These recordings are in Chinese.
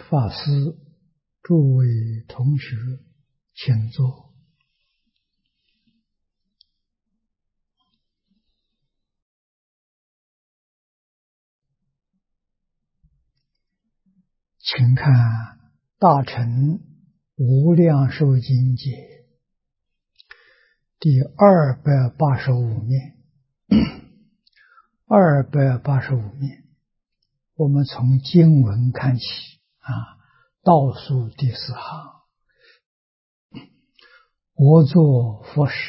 法师、诸位同学，请坐。请看《大乘无量寿经解》第285面。285面，我们从经文看起倒数第4行。我作佛时，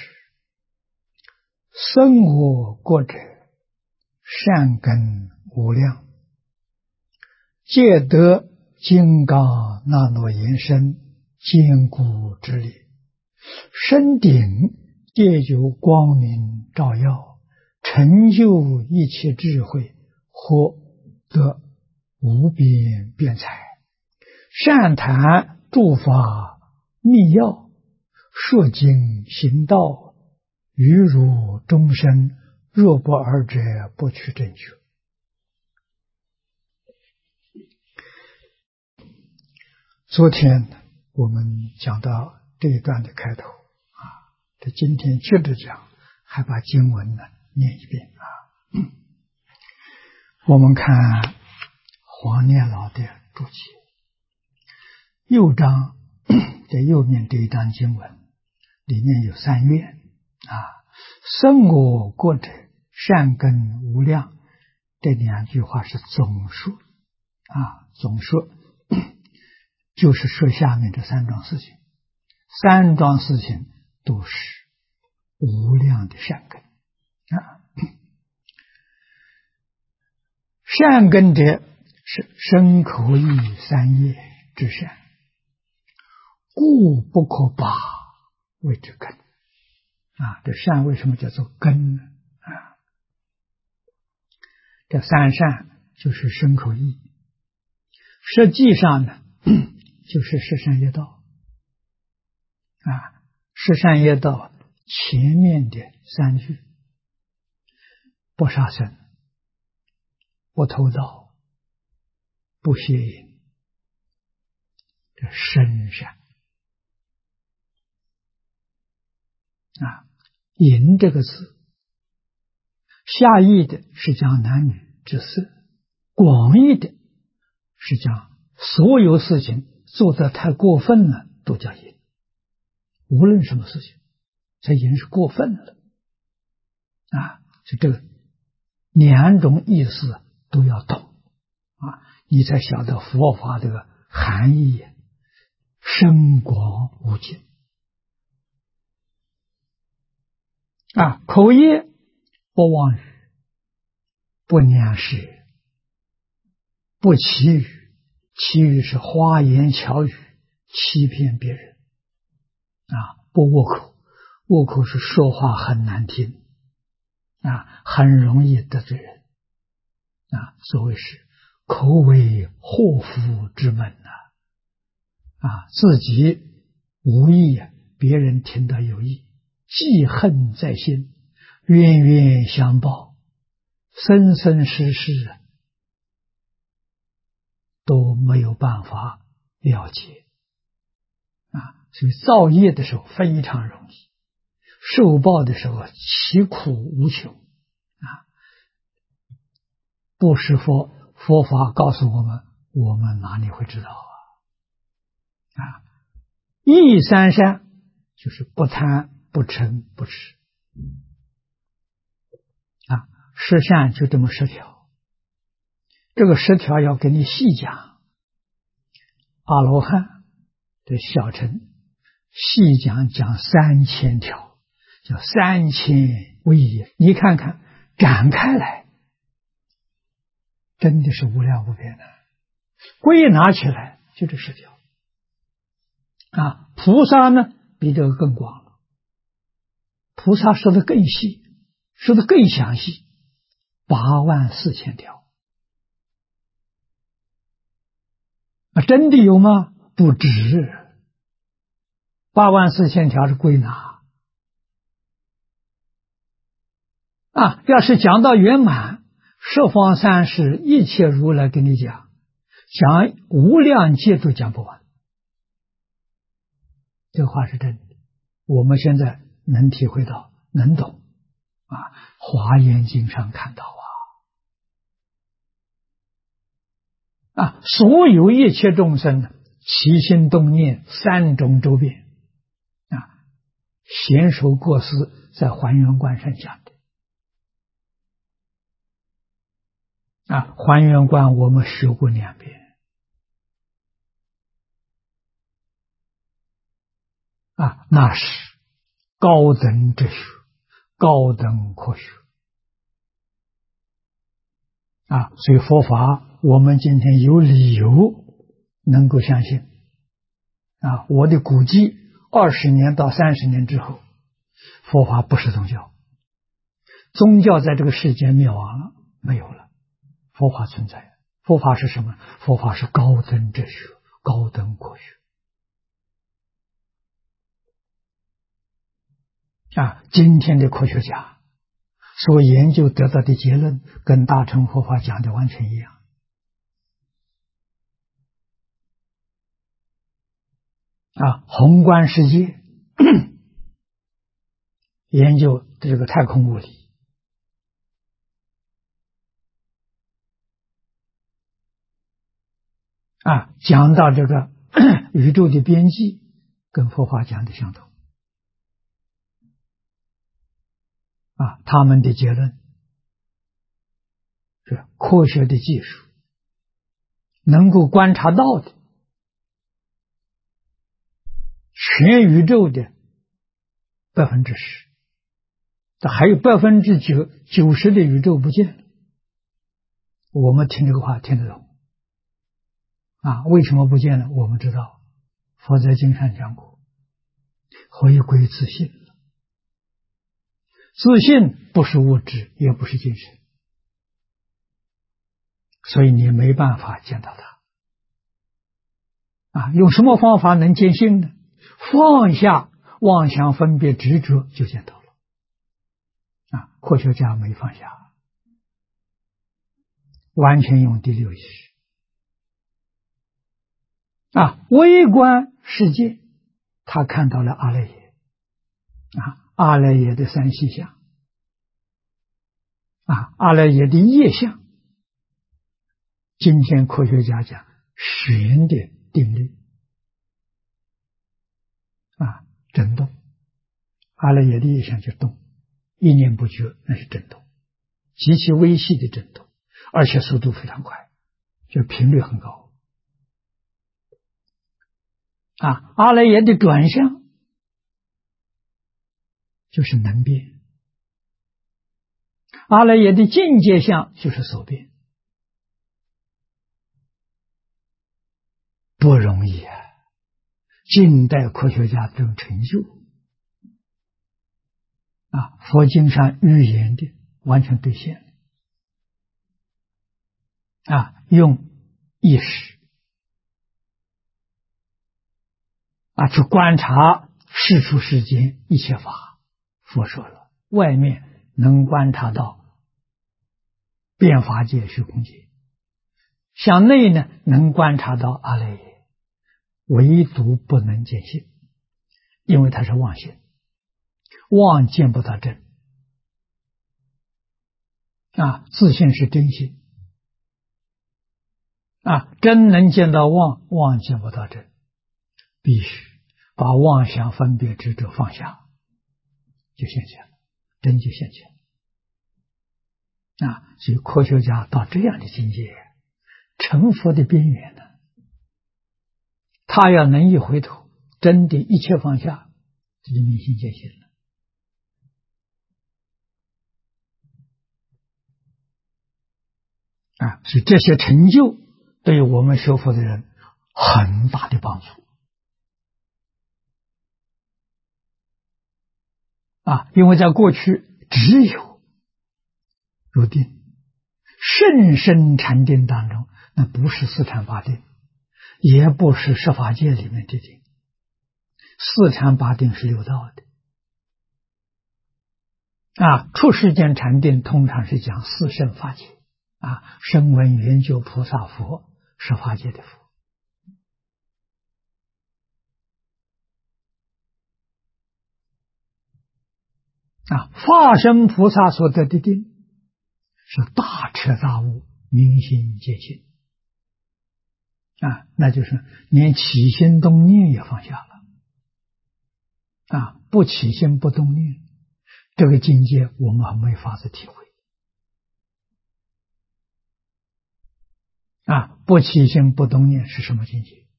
生我国者，善根无量，皆得金刚那罗延伸坚固之力，身顶皆有光明照耀，成就一切智慧，获得无边辩才，善谈诸法密要，说经行道，于如众生，若不尔者，不取正觉。昨天我们讲到这一段的开头这今天接着讲，还把经文呢念一遍我们看黄念老的注解，右章在右面这一章经文里面有3愿生我国者，善根无量，这2句话是总说总说就是说下面这3桩事情，3桩事情都是无量的善根善根者是身口意3业之善，故不可拔谓之根这善为什么叫做根呢这3善就是身口意，实际上呢就是十善业道十善业道前面的3句，不杀生，不偷盗，不邪淫，这身善淫这个字下义的是讲男女之色，广义的是讲所有事情做得太过分了都叫淫，无论什么事情，这淫是过分了所以这个2种意思都要懂你才晓得佛法这个含义深广无尽口业不妄语，不良舌，不绮语，绮语是花言巧语，欺骗别人不恶口，恶口是说话很难听很容易得罪人所谓是口为祸福之门自己无意别人听到有意，记恨在心，冤冤相报，生生世世都没有办法了解所以造业的时候非常容易，受报的时候其苦无穷不是佛法告诉我们，我们哪里会知道义3善就是不贪不嗔不痴十善就这么10条，这个10条要给你细讲，阿罗汉的小乘细讲3000条，叫3000为一，你看看展开来真的是无量无边的，归纳起来就这10条菩萨呢比这个更广了，菩萨说的更细，说的更详细，84000条真的有吗？不止，84000条是归纳要是讲到圆满，十方三世一切如来跟你讲， 讲无量劫都讲不完。这话是真的，我们现在能体会到，能懂啊。华严经上看到所有一切众生起心动念三种周遍贤首过失在还原观上讲的还原观我们学过2遍那是高等哲学，高等科学所以佛法我们今天有理由能够相信我的估计20年到30年之后，佛法不是宗教，宗教在这个世界灭亡了，没有了，佛法存在。佛法是什么？佛法是高等哲学，高等科学今天的科学家所研究得到的结论跟大乘佛法讲的完全一样宏观世界研究这个太空物理讲到这个宇宙的边际跟佛法讲的相同他们的结论是科学的技术能够观察到的全宇宙的10%，这还有90%的宇宙不见了。我们听这个话听得懂为什么不见了？我们知道佛在经上讲过，回归自信。自信不是物质，也不是精神，所以你没办法见到它用什么方法能见性呢？放下妄想分别执着就见到了科学家没放下，完全用第六意识微观世界他看到了阿赖耶阿赖耶的三细相阿赖耶的业相，今天科学家讲弦的定律震动，阿赖耶的业相就动，一念不绝，那是震动，极其微细的震动，而且速度非常快，就频率很高阿赖耶的转向就是能变，阿赖耶的境界相就是所变，不容易近代科学家这种成就佛经上预言的完全兑现用意识去观察世出世间一切法。佛说了，外面能观察到变法界、虚空界，向内呢能观察到阿赖耶，唯独不能见性，因为它是妄性，妄见不到真自性是真性真能见到妄，妄见不到真，必须把妄想分别执着放下，就现前了，真就现前所以科学家到这样的境界，成佛的边缘呢，他要能一回头，真的一切放下，这就明心见性了所以这些成就对我们学佛的人很大的帮助因为在过去只有入定，甚深禅定当中，那不是四禅八定，也不是十法界里面的定，四禅八定是六道的出世间禅定通常是讲四圣法界声闻缘觉菩萨佛是法界的佛。法身菩萨所得的定是大彻大悟，明心见性那就是连起心动念也放下了不起心不动念，这个境界我们还没法子体会不起心不动念是什么境界？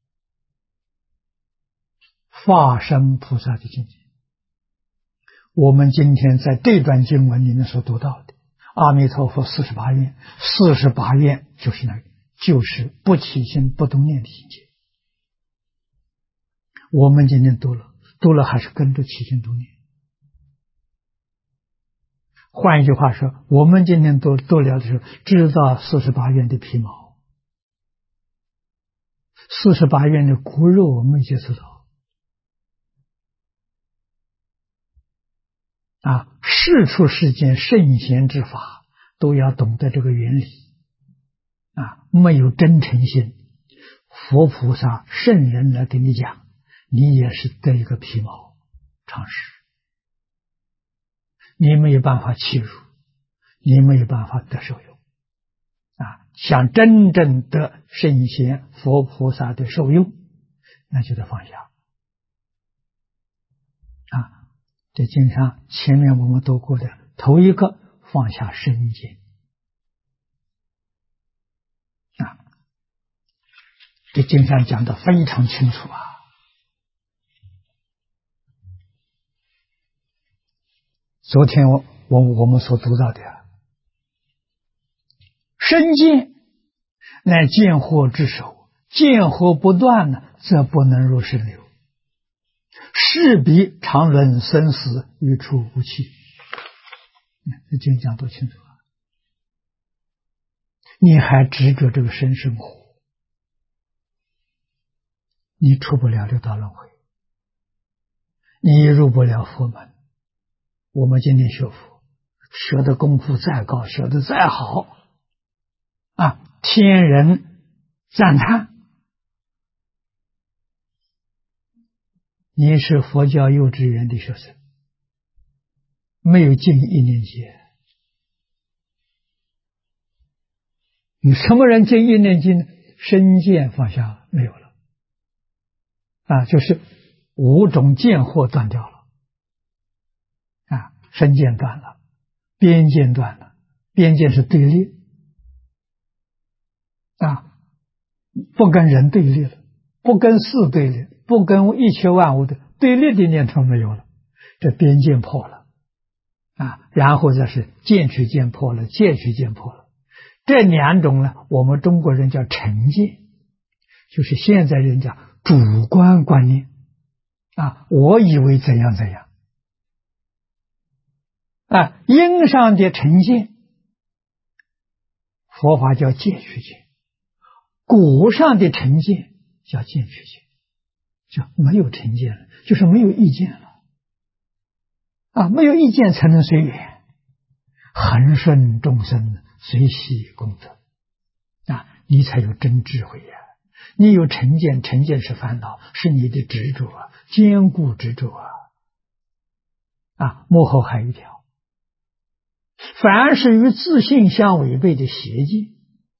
法身菩萨的境界。我们今天在这段经文里面所读到的阿弥陀佛48愿，48愿就是那个，就是不起心不动念的境界。我们今天读了还是跟着起心动念。换一句话说，我们今天读了的时候，知道48愿的皮毛，48愿的骨肉我们接触到世出世间圣贤之法都要懂得这个原理没有真诚心，佛菩萨圣人来跟你讲，你也是得一个皮毛常识，你没有办法契入，你没有办法得受用想真正得圣贤佛菩萨的受用，那就得放下这经上前面我们读过的头一个放下身见这经上讲得非常清楚昨天我们所读到的身见乃见惑之首，见惑不断呢，则不能入身流，是彼常轮生死，欲出无期。这经讲多清楚你还执着这个身生活，你出不了六道轮回，你入不了佛门。我们今天学佛，学的功夫再高，学的再好天人赞叹，你是佛教幼稚园的学生，没有进一年级。你什么人进一年级呢？身见放下了，没有了就是五种见惑断掉了身见断了，边见断了，边见是对立不跟人对立了，不跟事对立，不跟一切万物的对立的念头没有了，这边见破了然后再是见取见破了，戒取见破了。这两种呢，我们中国人叫成见，就是现在人讲主观观念我以为怎样怎样因上的成见，佛法叫戒取见；果上的成见叫见取见，就没有成见了，就是没有意见了没有意见才能随缘，恒顺众生，随喜功德你才有真智慧你有成见，成见是烦恼，是你的执着坚固执着幕后还有一条，凡是与自信相违背的邪见，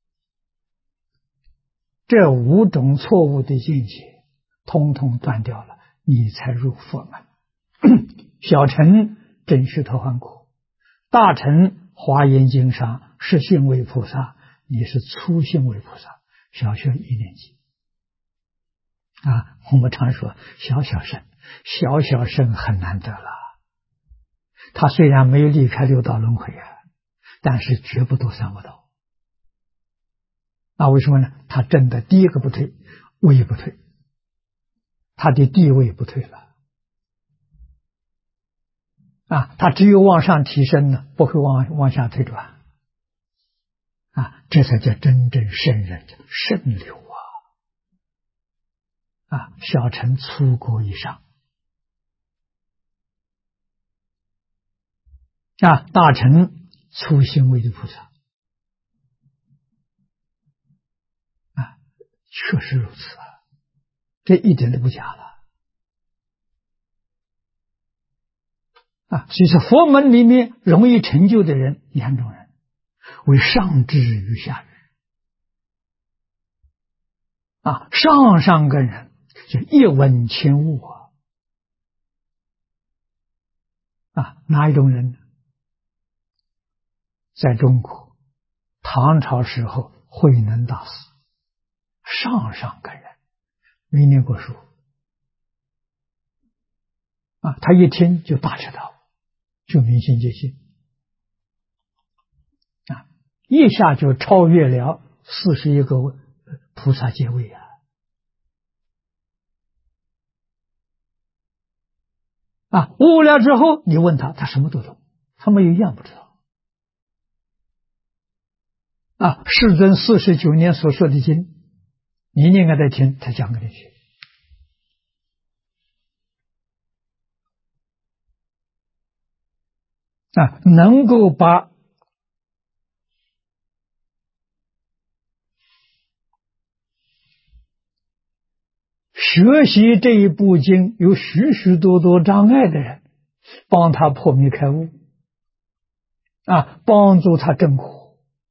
这五种错误的见解通通断掉了，你才入佛门。小乘真须陀洹果，大乘华严经上是信为菩萨，你是初信为菩萨，小学一年级我们常说小圣很难得了，他虽然没有离开六道轮回但是绝不堕三恶道为什么呢？他证的第一个不退，位不退，他的地位不退了他只有往上提升呢，不会往下退转这才叫真正圣人，圣流小乘粗果以上大乘初心位的菩萨确实如此啊，这一点都不假了啊！所以说，佛门里面容易成就的人两种人，为上智与下愚啊，上根人就一闻千悟哪一种人呢？在中国唐朝时候，慧能大师上根人，没念过书他一听就大彻大悟，就明心见性一下就超越了41个菩萨阶位悟了之后，你问他，他什么都懂，他没有一样不知道世尊49年所说的经，你念给他听，他讲给你听能够把学习这一部经有许许多多障碍的人，帮他破迷开悟帮助他证果。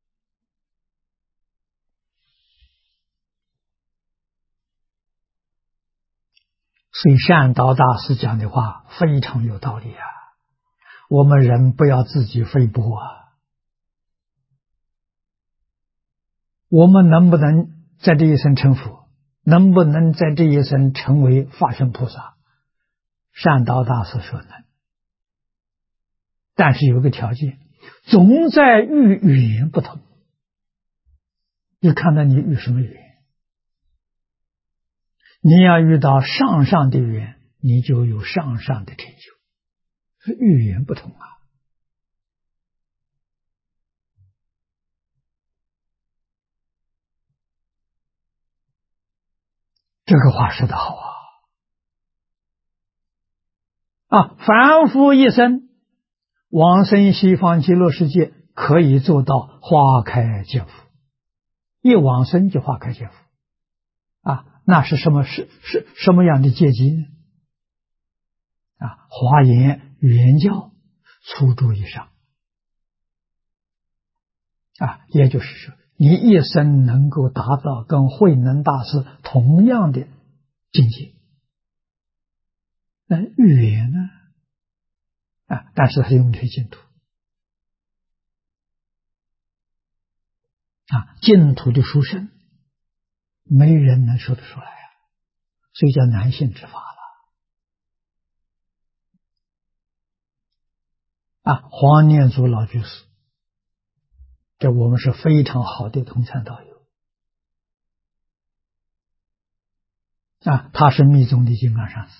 所以善导大师讲的话非常有道理我们人不要自己飞波我们能不能在这一生成佛，能不能在这一生成为法身菩萨？善导大师说能，但是有个条件，总在遇语言不同，就看到你遇什么语言。你要遇到上的语言，你就有上的成就，语言不同这个话说得好凡夫一生往生西方极乐世界，可以做到花开见佛，一往生就花开见佛那是什么样的阶级呢？华严圆教初住以上也就是说，你一生能够达到跟慧能大师同样的境界。那语言呢？但是他用推净土净土的殊胜，没人能说得出来所以叫难信之法了黄念祖老居士，这我们是非常好的同参道友他是密宗的金刚上师。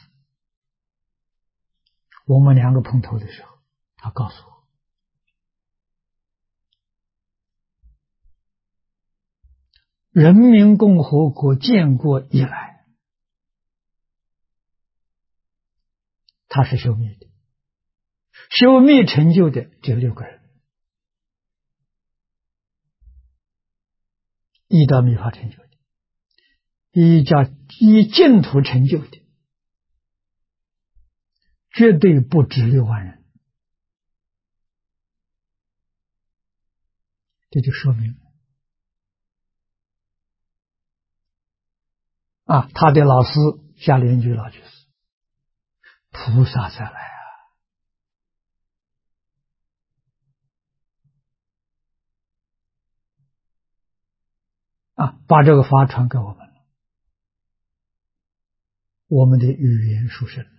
我们两个碰头的时候，他告诉我，人民共和国建国以来，他是修密的，修密成就的只有6个人，一到密法成就的，以净土成就的，绝对不止6万人。这就说明他的老师夏莲居老居士，菩萨再来把这个法传给我们了，我们的语言殊胜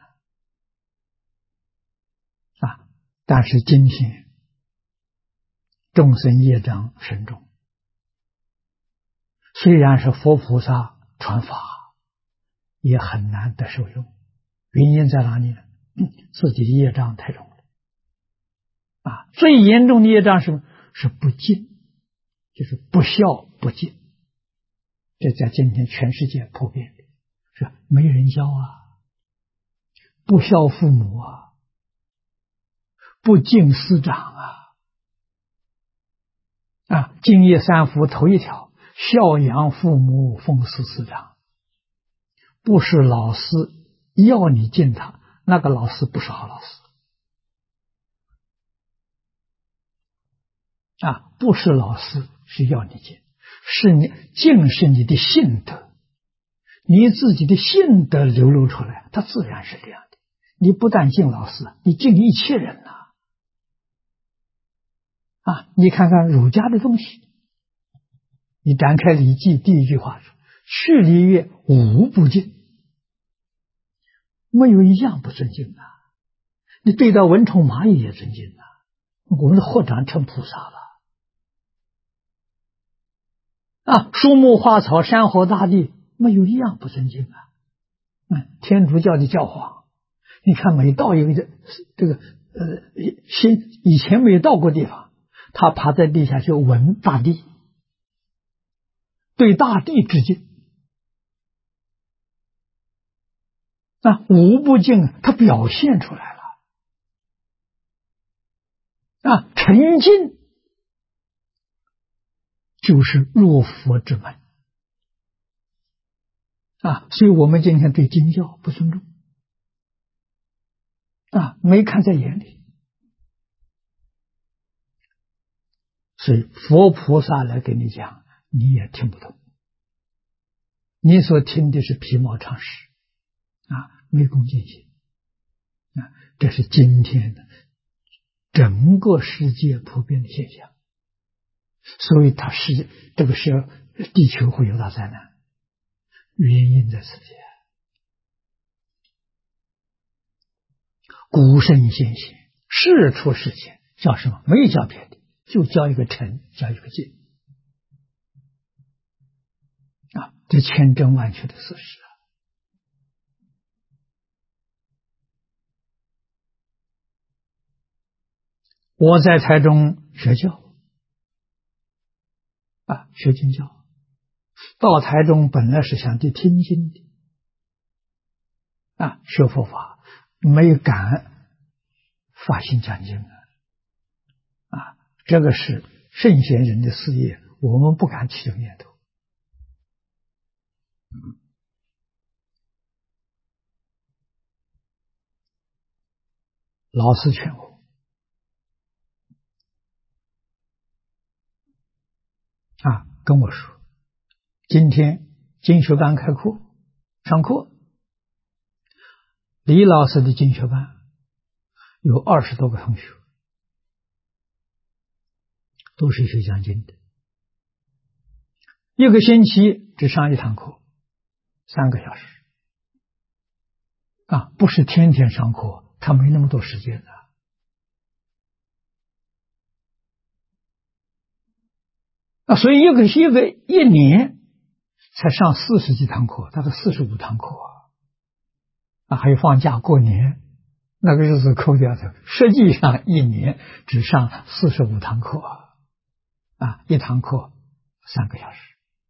但是今天众生业障深重，虽然是佛菩萨传法，也很难得受用。原因在哪里呢？自己的业障太重了最严重的业障是不敬，就是不孝不敬。这在今天全世界普遍的，是没人教不孝父母不敬师长敬业3福头一条， 孝养父母，奉事师长，不是老师要你敬他，那个老师不是好老师啊！不是老师是要你敬，是你敬是你的性德，你自己的性德流露出来，它自然是这样的。你不但敬老师，你敬一切人呐！啊，你看看儒家的东西，你展开《礼记》第一句话说：“去礼乐，无不敬。”没有一样不尊敬的。你对待蚊虫蚂蚁也尊敬的，我们的合掌成菩萨了。啊，树木花草山河大地，没有一样不尊敬啊！天主教的教皇，你看每到一个这个以前没到过地方，他趴在地下去闻大地，对大地致敬。那无不敬，他表现出来了。啊，沉静就是入佛之门。啊，所以我们今天对经教不尊重，啊，没看在眼里。所以佛菩萨来给你讲，你也听不懂，你所听的是皮毛常识，啊，没恭敬心，啊，这是今天的整个世界普遍的现象。所以它是这个是地球会有大灾难，原因在此地。古圣先贤世出世间叫什么？没叫别的，就叫一个诚，叫一个敬。啊，这千真万确的事实啊！我在台中学教，啊，学经教，到台中本来是想去听经的，啊，学佛法，没敢发心讲经啊，这个是圣贤人的事业，我们不敢起这个念头。老师劝我，啊，跟我说，今天经学班开课上课，李老师的经学班有20多个同学，都是学讲经的，一个星期只上一堂课，3个小时，啊，不是天天上课，他没那么多时间的。啊，所以一年才上40几堂课，大概45堂课啊，还有放假过年那个日子扣掉的，实际上一年只上45堂课啊，一堂课3个小时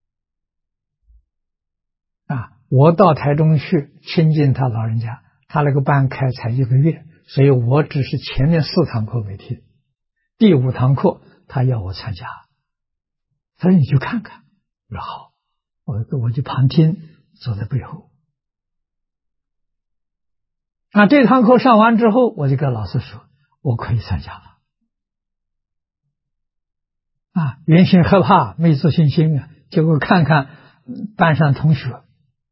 啊。我到台中去亲近他老人家，他那个班开才1个月，所以我只是前面4堂课没听，第5堂课他要我参加。他说你去看看，我说好，我就旁听，坐在背后。啊，这堂课上完之后，我就跟老师说，我可以参加了。啊，原先害怕，没自信心啊，结果看看班上同学，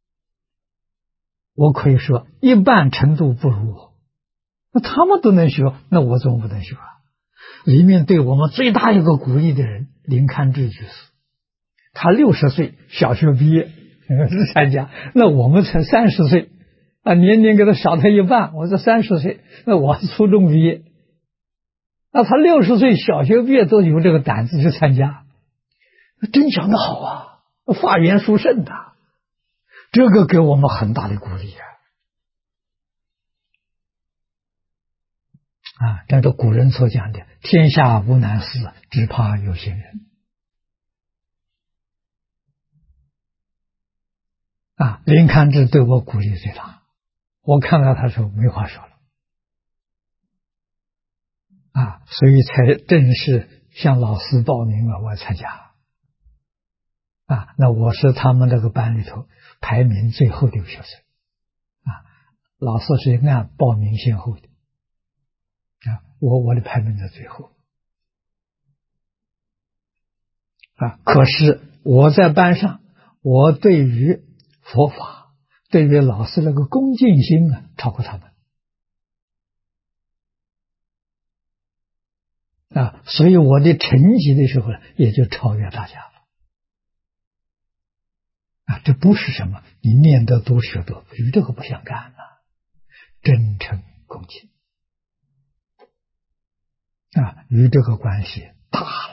我可以说一半程度不如我，那他们都能学，那我怎么不能学啊？里面对我们最大一个鼓励的人，林堪志居士，他60岁小学毕业参加，那我们才30岁啊，年龄给他少他一半，我这30岁，那我初中毕业，那他60岁小学毕业都有这个胆子去参加，真讲得好啊，发言殊胜的，这个给我们很大的鼓励啊！啊，这个古人所讲的“天下无难事，只怕有心人”。啊，林堪志对我鼓励最大，我看到他说没话说了，啊，所以才正式向老师报名了，我参加。 那我是他们这个班里头排名最后的一个学生老师是按报名先后的我的排名在最后可是我在班上，我对于佛法，对于老师那个恭敬心超过他们所以我的成绩的时候也就超越大家了这不是什么你念得多学多，与这个不相干真诚恭敬与这个关系大了，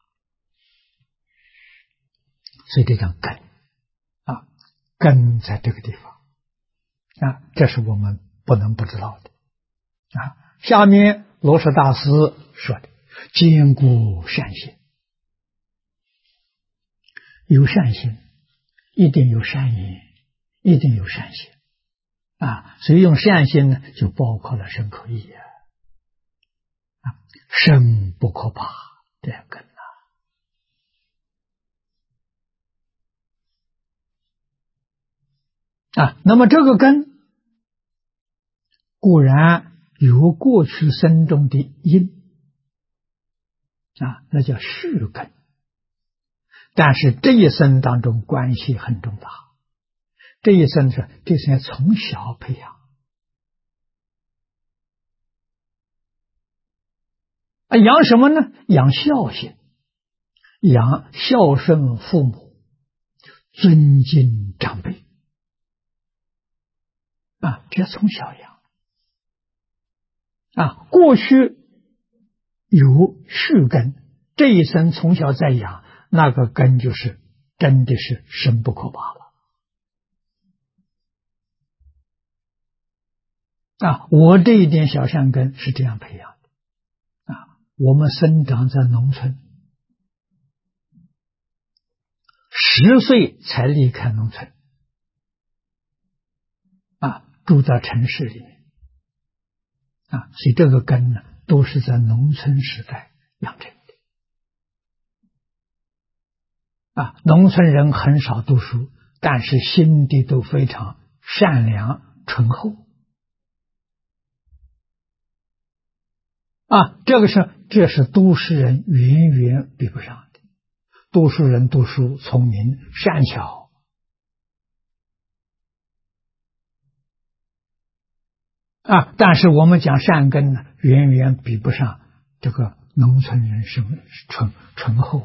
所以这叫根根在这个地方这是我们不能不知道的下面罗什大师说的坚固善心，有善心一定有善因，一定有善行所以用善心呢，就包括了身口意身不可怕，这样根那么这个根固然有过去生中的因那叫续根，但是这一生当中关系很重大，这一生是要从小培养养什么呢？养孝心，养孝顺父母，尊敬长辈这从小养过去有续根，这一生从小再养，那个根就是真的是深不可拔了我这一点小善根是这样培养的我们生长在农村，10岁才离开农村住在城市里面所以这个根呢都是在农村时代养成的农村人很少读书，但是心地都非常善良醇厚这是都市人远远比不上的。都市人读书聪明善巧但是我们讲善根呢，远远比不上这个农村人是醇厚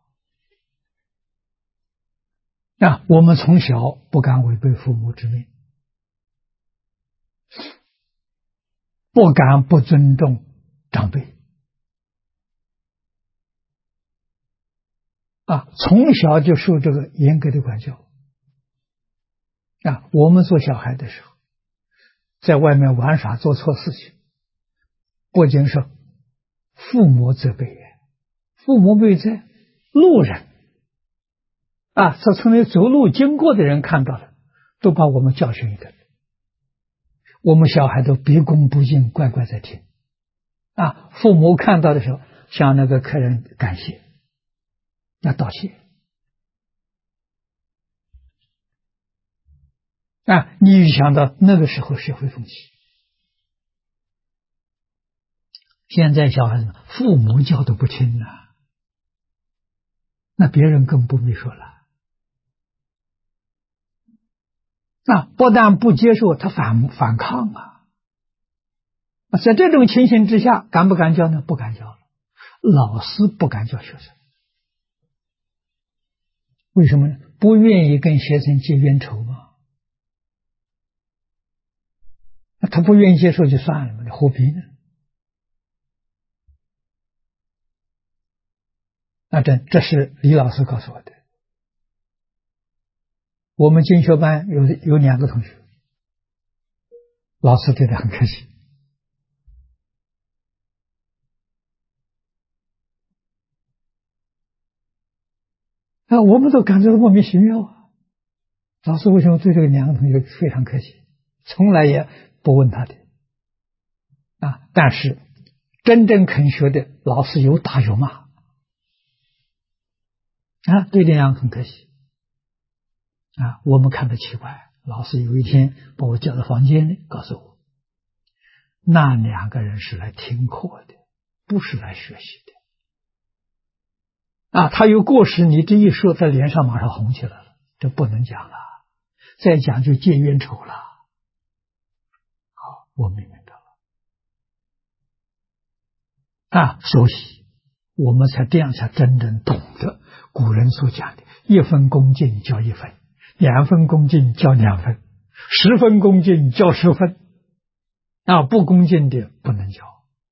我们从小不敢违背父母之命，不敢不尊重长辈从小就受这个严格的管教我们做小孩的时候，在外面玩耍做错事情，不仅是父母责备，父母没在，路人这从那走路经过的人看到了，都把我们教训一顿。我们小孩都毕恭不敬，乖乖在听父母看到的时候，向那个客人感谢，要道谢你想到那个时候社会风气，现在小孩子父母教都不听那别人更不必说了不但不接受，他反抗在这种情形之下，敢不敢教呢？不敢教了。老师不敢教学生，为什么呢？不愿意跟学生结冤仇吗？他不愿意接受就算了嘛，你何必呢？这是李老师告诉我的。我们经学班有2个同学，老师对他很客气我们都感觉到莫名其妙老师为什么对这个2个同学非常客气，从来也不问他的但是真正肯学的老师有打有骂对这样很可惜我们看得奇怪，老师有一天把我叫到房间里，告诉我，那2个人是来听课的，不是来学习的。他有过失，你这一说，他脸上马上红起来了，这不能讲了，再讲就结冤仇了。好，我明白了。所以我们才这样才真正懂得古人所讲的1分恭敬教1分，2分恭敬教2分，10分恭敬教10分。不恭敬的不能教。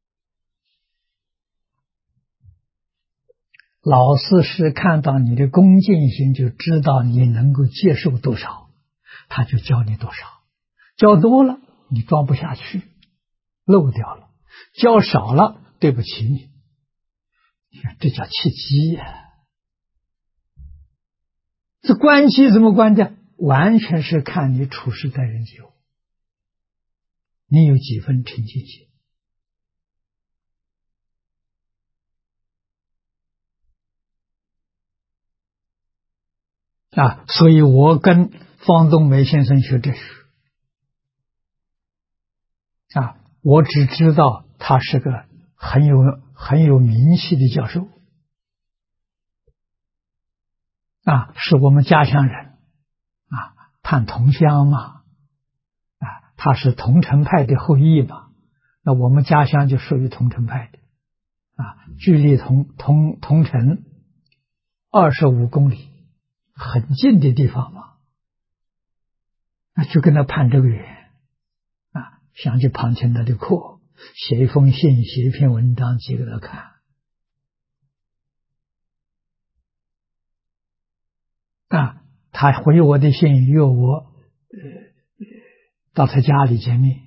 老师是看到你的恭敬心，就知道你能够接受多少，他就教你多少。教多了你装不下去，漏掉了；教少了对不起你。你看，这叫契机呀。这关系怎么关的？完全是看你处事待人接物，你有几分诚信心。所以我跟方东梅先生学哲学。我只知道他是个很有名气的教授。是我们家乡人。谈同乡嘛。他是桐城派的后裔嘛。那我们家乡就属于桐城派的。距离桐城25公里。很近的地方嘛，就跟他攀这个缘。想去旁听他的课，写一封信，写一篇文章寄给他看。他回我的信，约我到他家里见面。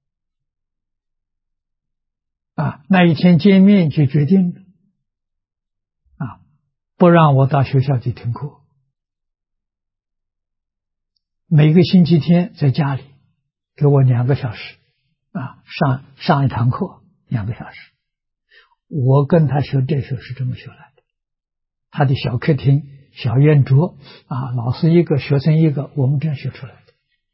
那一天见面就决定了，不让我到学校去听课。每个星期天在家里给我2个小时，上一堂课2个小时。我跟他学这时候是这么学来的。他的小客厅、小圆桌，老师一个，学生一个，我们这样学出来的，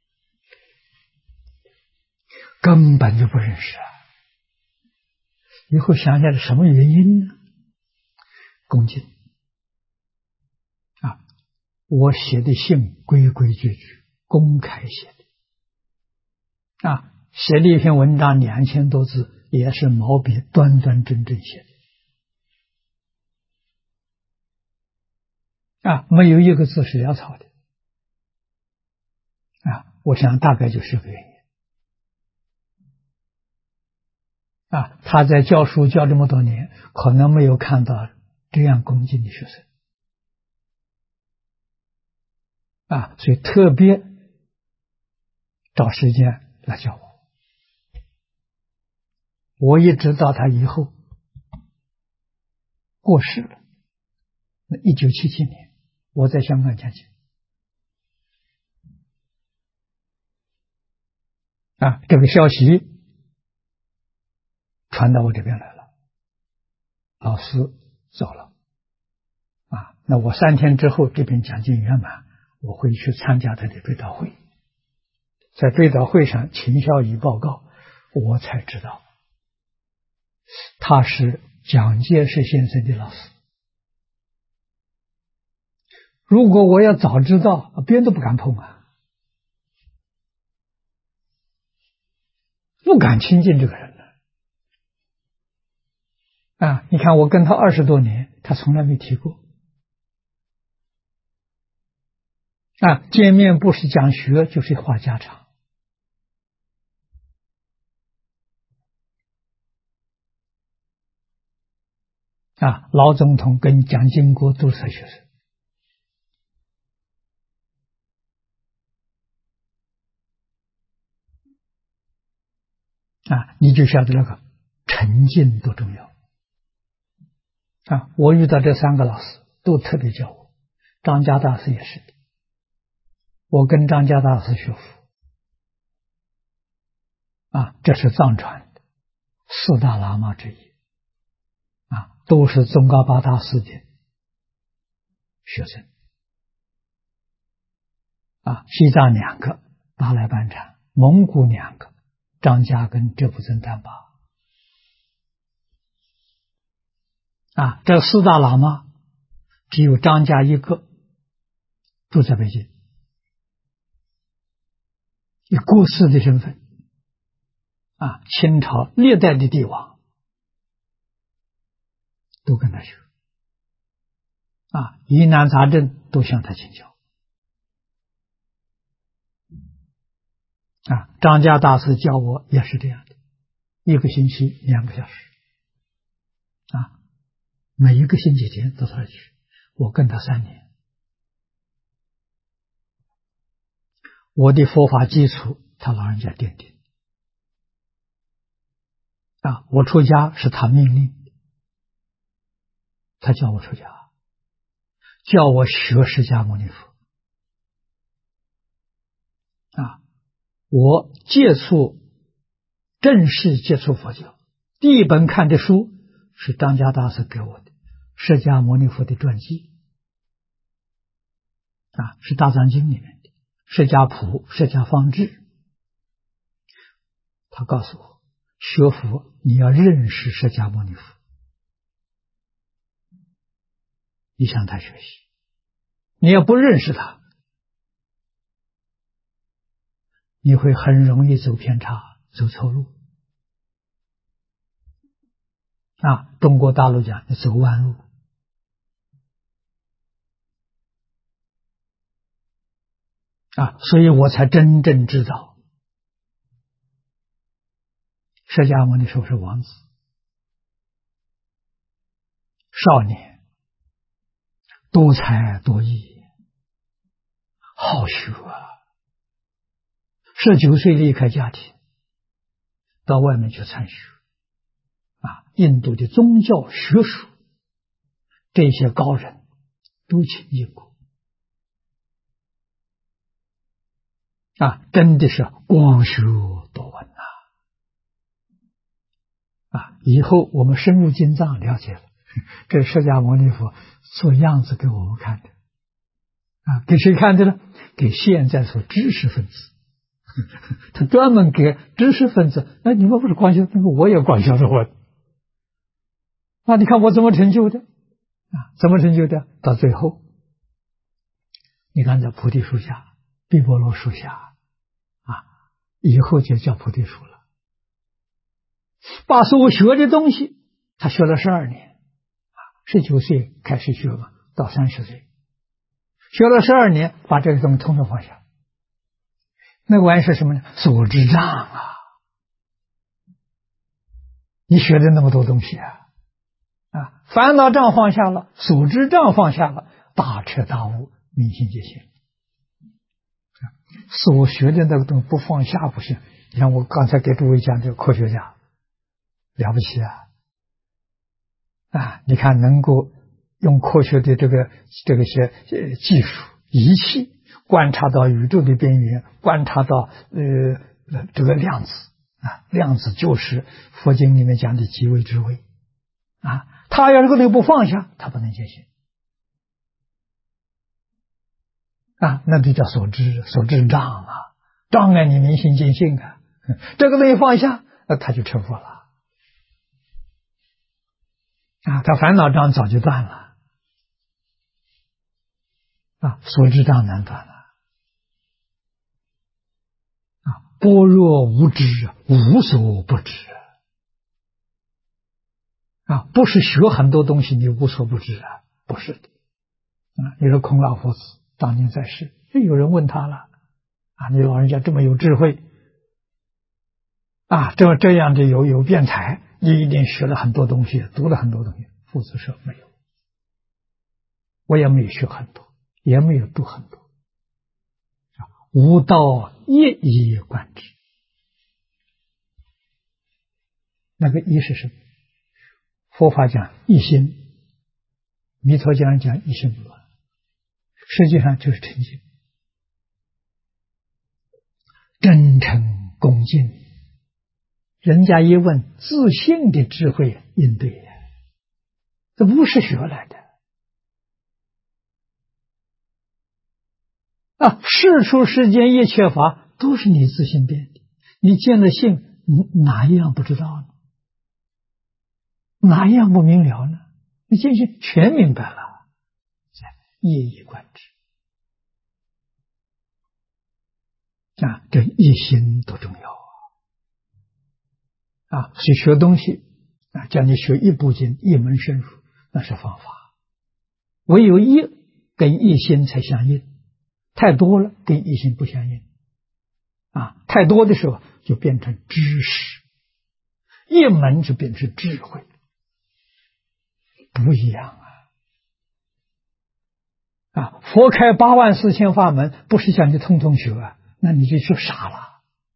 根本就不认识。以后想想是什么原因呢？恭敬。我写的信规规矩矩，公开写的。写了一篇文章2000多字，也是毛笔端端正正写的。没有一个字是潦草的。我想大概就是这个原因。他在教书教这么多年，可能没有看到这样恭敬的学生。所以特别找时间来教我。我一直到他以后过世了，那1977年我在香港讲经。这个消息传到我这边来了，老师走了。那我3天之后这边讲经圆满，我会去参加他的追悼会。在追悼会上秦孝仪报告，我才知道他是蒋介石先生的老师。如果我要早知道，别人都不敢碰不敢亲近这个人了。你看我跟他20多年，他从来没提过。见面不是讲学，就是话家常。老总统跟蒋经国都是学生。你就晓得那个沉静多重要。我遇到这3个老师都特别教我。张家大师也是的，我跟张家大师学佛。这是藏传的4大喇嘛之一。都是宗喀巴大师的学生。 西藏2个，达赖班禅，蒙古2个，张家跟哲普尊丹巴。这4大喇嘛只有张家1个住在北京，以国师的身份，清朝历代的帝王都跟他学，疑难杂症都向他请教。张家大师教我也是这样的，1个星期2个小时，每一个星期天都他去，我跟他3年，我的佛法基础他老人家奠定。我出家是他命令，他叫我出家，叫我学释迦牟尼佛。我正式接触佛教，第一本看的书是张家大师给我的释迦牟尼佛的传记，是大藏经里面的释迦谱、释迦方志。他告诉我，学佛你要认识释迦牟尼佛，你向他学习，你要不认识他，你会很容易走偏差，走错路。中国大陆讲你走弯路。所以我才真正知道释迦牟尼佛是王子，少年，多才多艺，好学19岁离开家庭，到外面去参学。印度的宗教学术，这些高人都亲近过。真的是广学多闻以后我们深入经藏了解了，这释迦牟尼佛做样子给我们看的给谁看的呢？给现在所知识分子。他专门给知识分子，你们不是广学，那个我也广学多闻你看我怎么成就的怎么成就的？到最后你看在菩提树下、毗婆罗树下以后就叫菩提树了，把所有学的东西他学了12年，19岁开始学嘛，到30岁学了12年，把这个东西统统放下。那个玩意是什么呢？所知障你学的那么多东西烦恼障放下了，所知障放下了，大彻大悟，明心见性。所学的那个东西不放下不行。你看我刚才给诸位讲这个科学家了不起你看能够用科学的这些技术仪器观察到宇宙的边缘，观察到这个量子量子就是佛经里面讲的极微智慧他要这个东西不放下，他不能见性那就叫所知障障碍你明心见性这个东西放下，他就成佛了他烦恼障早就断了所知障难断了般若无知，无所不知不是学很多东西你无所不知不是的你说孔老夫子当年在世，有人问他了你老人家这么有智慧这样的有辩才，你一定学了很多东西，读了很多东西。夫子说没有，我也没有学很多，也没有读很多，吾道一以贯之。那个一是什么？佛法讲一心，弥陀经讲一心不乱，实际上就是诚心、真诚、恭敬。人家一问，自信的智慧应对，这不是学来的世出世间一切法都是你自性变的，你见了性，你哪一样不知道呢？哪一样不明了呢？你见性全明白了，一以贯之这一心多重要所以学东西叫你学一部经一门深入，那是方法，唯有一跟一心才相应，太多了跟一心不相应太多的时候就变成知识，一门就变成智慧，不一样佛开84000法门，不是叫你通通学那你就学傻了，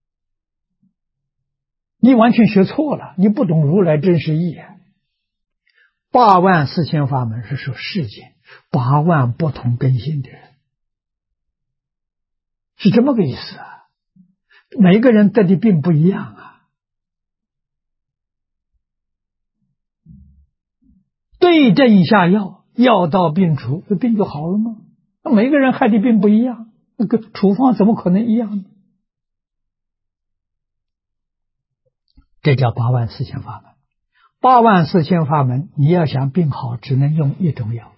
你完全学错了，你不懂如来真实义84000法门是说世间8万不同根性的人，是这么个意思每个人得的病不一样对症下药，药到病除，这病就好了吗？那每个人害的病不一样，那个处方怎么可能一样呢？这叫84000法门。84000法门，你要想病好，只能用一种药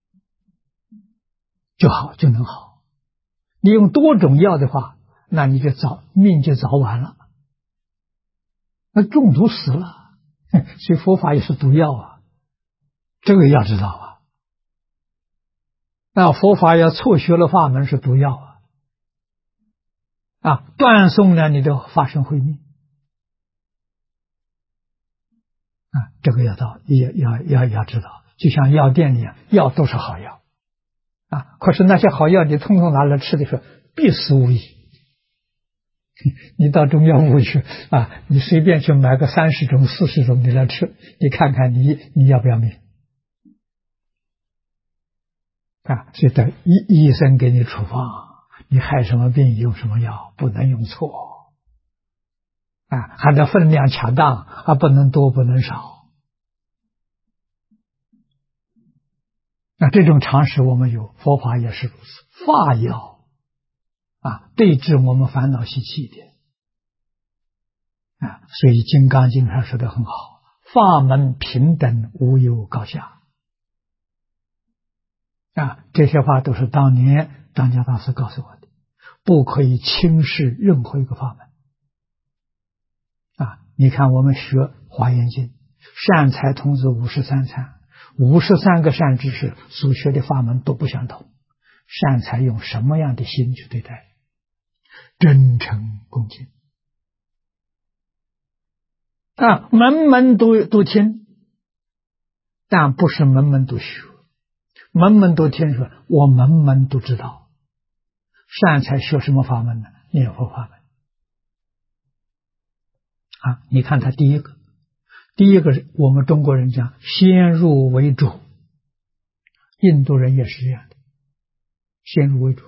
就好，就能好。你用多种药的话，那你就命就早完了，那中毒死了。所以佛法也是毒药这个要知道那佛法要错学了法门是毒药断送了你的法身慧命这个要知道，就像药店里药都是好药可是那些好药你通通拿来吃的时候必死无疑。你到中药屋去你随便去买个30种40种你来吃，你看看你要不要命所以等医生给你处方，你害什么病用什么药，不能用错还得分量恰当不能多不能少这种常识我们有，佛法也是如此，法药对治我们烦恼习气的所以《金刚经》上说的很好，法门平等，无有高下这些话都是当年张家大师告诉我的，不可以轻视任何一个法门你看我们学《华严经》，善财童子53参，53个善知识所学的法门都不相同，善财用什么样的心去对待？真诚恭敬门门都听，但不是门门都学，门门都听说，我门门都知道。善财学什么法门呢？念佛法门你看他第一个我们中国人讲先入为主，印度人也是这样的，先入为主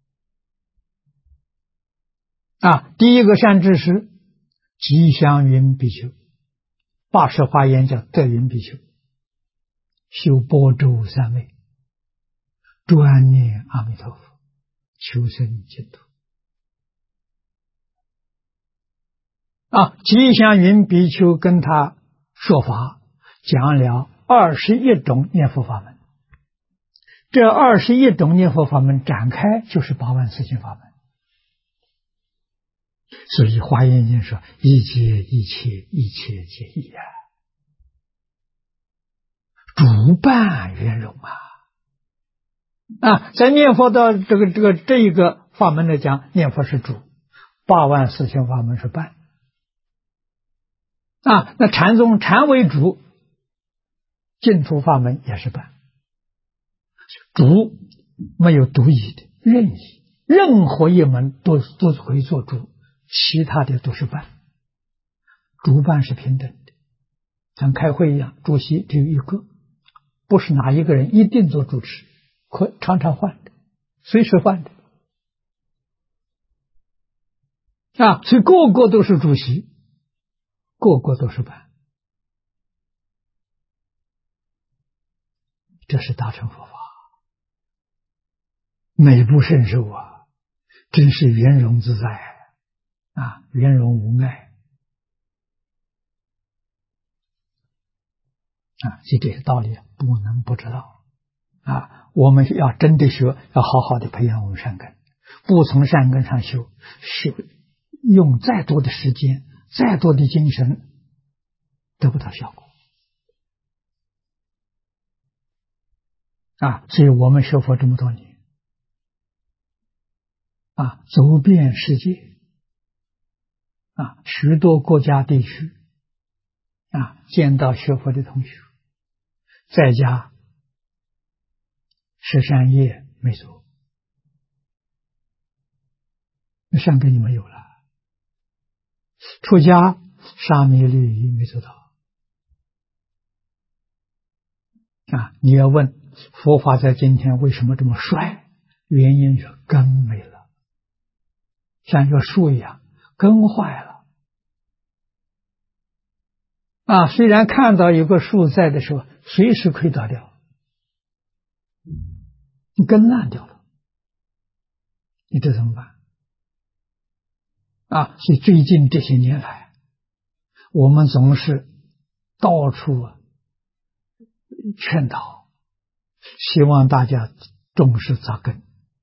第一个善知识吉祥云比丘，80华严叫德云比丘，修般舟三昧，专念阿弥陀佛，求生净土吉祥云比丘跟他说法，讲了21种念佛法门，这21种念佛法门展开就是84000法门。所以华严经说一切一切一切皆一主办圆融在念佛的这一个法门来讲，念佛是主，84000法门是伴那禅宗禅为主，净土法门也是伴，主没有独一的，任意任何一门都可以做主，其他的都是伴，主伴是平等的，像开会一样，主席只有一个，不是哪一个人一定做主持，可常常换的，随时换的所以个个都是主席，个个都是伴，这是大乘佛法，美不胜收真是圆融自在圆融无碍所以这些道理不能不知道我们要真的学，要好好的培养我们善根，不从善根上修，用再多的时间，再多的精神，得不到效果所以我们学佛这么多年走遍世界许多国家地区见到学佛的同学，在家十善业没做，那善根就没有了；出家沙弥律仪没做到你要问佛法在今天为什么这么衰？原因是根没了，像一个树一样，根坏了虽然看到有个树在的时候，随时可以打掉，你根烂掉了，你这怎么办所以最近这些年来，我们总是到处劝导，希望大家重视扎根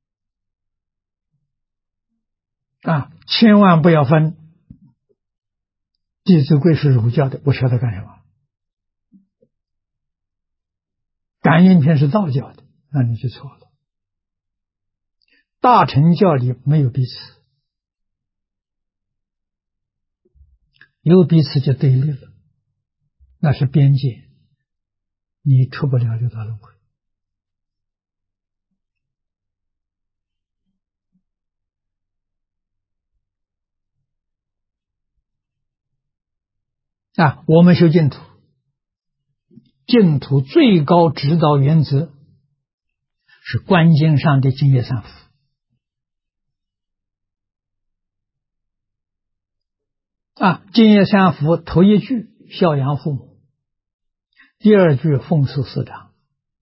千万不要分。弟子规是儒教的，我学它干什么？感应篇是道教的，那你就错了。大乘教里没有彼此，有彼此就对立了，那是边界，你出不了六道轮回我们修净土，净土最高指导原则是观经上的净业三福净业三福头一句孝养父母，第二句奉事师长，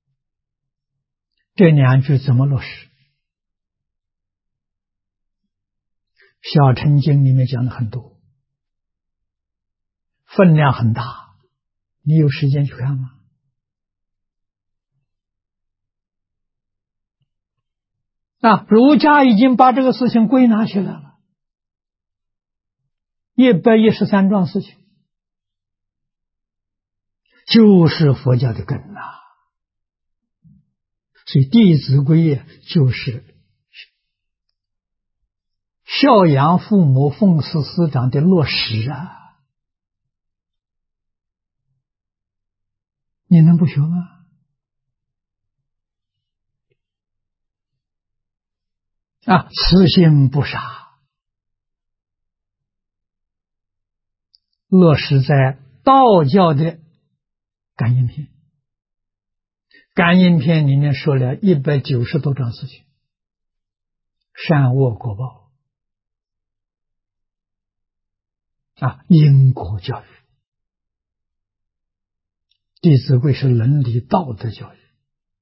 这两句怎么落实？小乘经里面讲了很多，分量很大，你有时间去看吗？儒家已经把这个事情归纳起来了，113桩事情，就是佛教的根所以《弟子规》就是孝养父母、奉事师长的落实你能不学吗？慈心不杀，落实在道教的感应篇。感应篇里面说了190多桩事情，善恶果报因果教育，弟子规是伦理道德教育，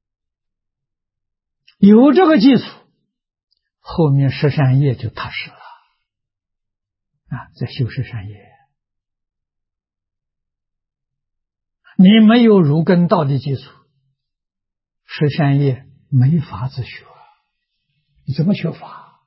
有这个基础，后面十善业就踏实了在修十善业。你没有儒根道的基础，十善业没法子学，你怎么学法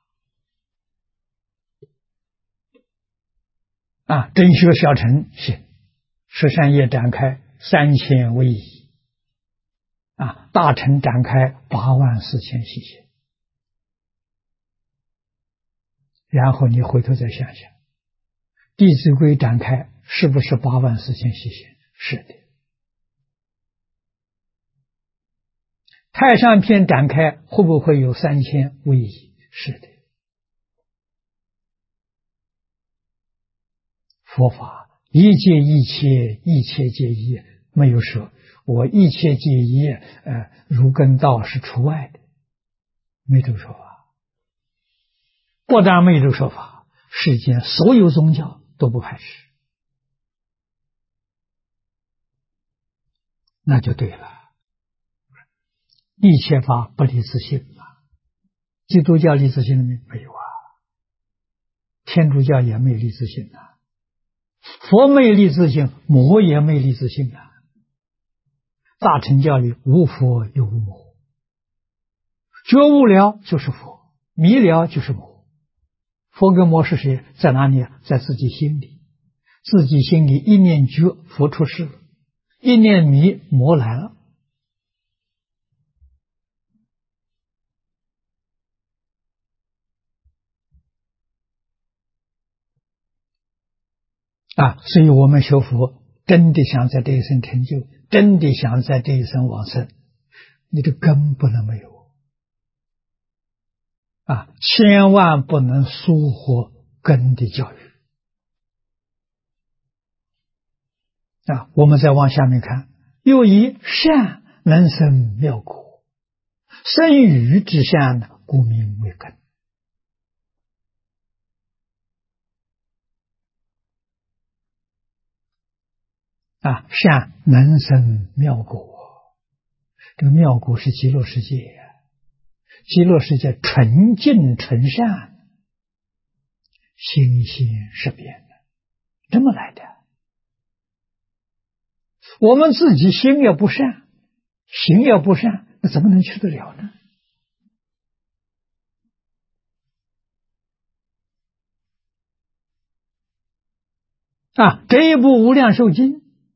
真学小乘行，十善业展开3000为宜大乘展开84000细节。然后你回头再想想，弟子规展开是不是84000细节？是的。太上篇展开会不会有3000为宜？是的。佛法一切一切，一切皆一，没有说我一切皆一儒根道是除外的，没这个说法。不但没有这个说法，世间所有宗教都不排斥，那就对了。一切法不离自性基督教离自性了没有天主教也没有立自性啊，佛没有立自性，魔也没有立自性啊。大乘教里无佛又无魔，觉悟了就是佛，迷了就是魔。佛跟魔是谁？在哪里啊？在自己心里。自己心里一念觉，佛出世了；一念迷，魔来了。所以我们学佛，真的想在这一生成就，真的想在这一生往生，你的根不能没有千万不能疏忽根的教育我们再往下面看，又以善能生妙果，生语之善呢，故名为根。善能生妙果，这个妙果是极乐世界极乐世界纯净纯善，心性识变的，这么来的。我们自己心也不善，行也不善，那怎么能去得了呢？这一部《无量寿经》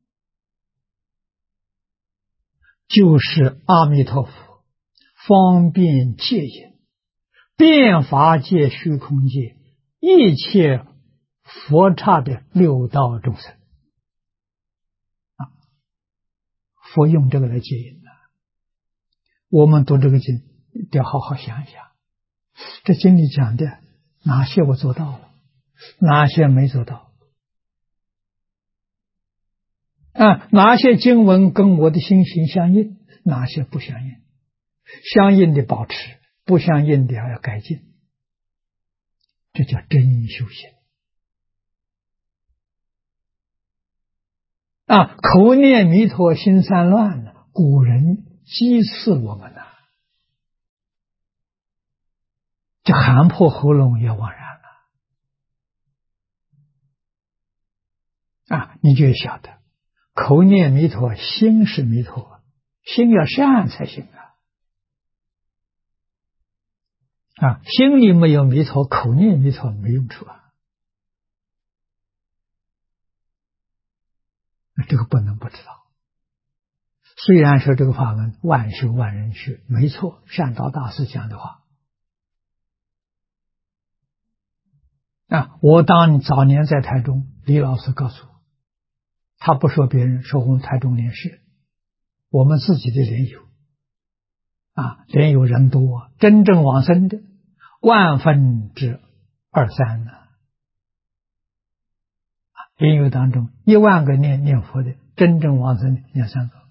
就是阿弥陀佛方便界引，遍法界虚空界一切佛刹的六道众生佛用这个来接引我们读这个经得好好想一想，这经里讲的哪些我做到了，哪些没做到哪些经文跟我的心行相应，哪些不相应，相应的保持，不相应的还要改进，这叫真修行口念弥陀心散乱古人讥刺我们这喊破喉咙也枉然了你就晓得口念弥陀，心是弥陀，心要善才行心里没有弥陀，口念弥陀没用处这个不能不知道。虽然说这个法门万修万人学，没错，善导大师讲的话我当早年在台中，李老师告诉我，他不说别人，说我们台中莲师，我们自己的莲友莲友人多，真正往生的万分之2-3莲友当中10000个念佛的，真正往生的2-3个。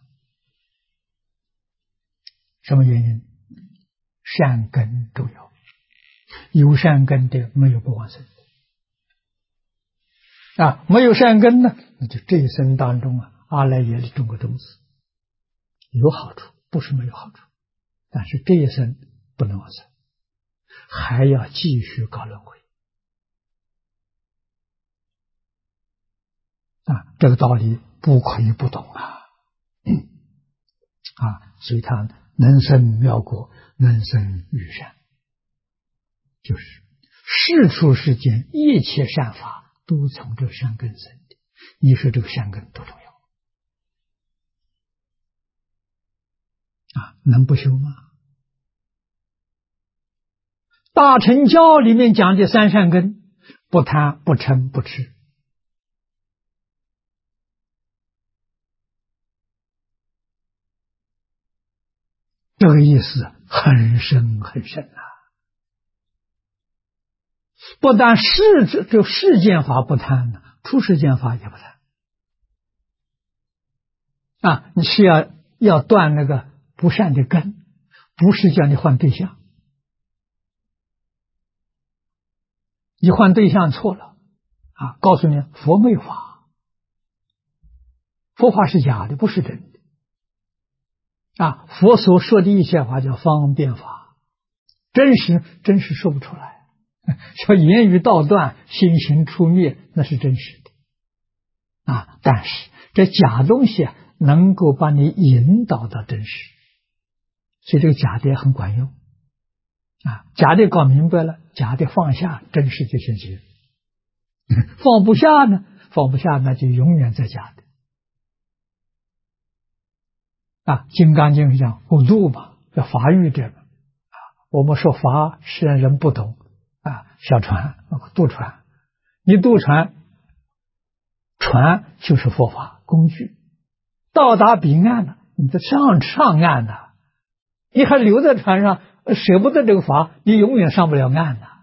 什么原因？善根重要，有善根的没有不往生没有善根呢，那就这一生当中阿赖耶里种个种子，有好处，不是没有好处，但是这一生不能往生，还要继续搞轮回这个道理不可以不懂所以他能生妙果，能生欲善，就是世出世间一切善法都从这善根生的，你说这个善根多重要能不修吗？大乘教里面讲的3善根，不贪不嗔不痴，这个意思很深很深不但世间法不贪出世间法也不贪你是要断那个不善的根，不是叫你换对象，你换对象错了告诉你佛没有法，佛法是假的，不是真的佛所说的一切法叫方便法，真实说不出来说言语道断，心行出灭，那是真实的啊。但是这假东西能够把你引导到真实，所以这个假的很管用啊。假的搞明白了，假的放下，真实就现前。放不下呢，放不下那就永远在假的啊。《金刚经》是讲五度嘛，叫法欲这个啊。我们说法，实际上人不懂啊。小船渡船，你渡船，船就是佛法工具。到达彼岸了，你得上岸了，你还留在船上，舍不得这个法，你永远上不了岸了。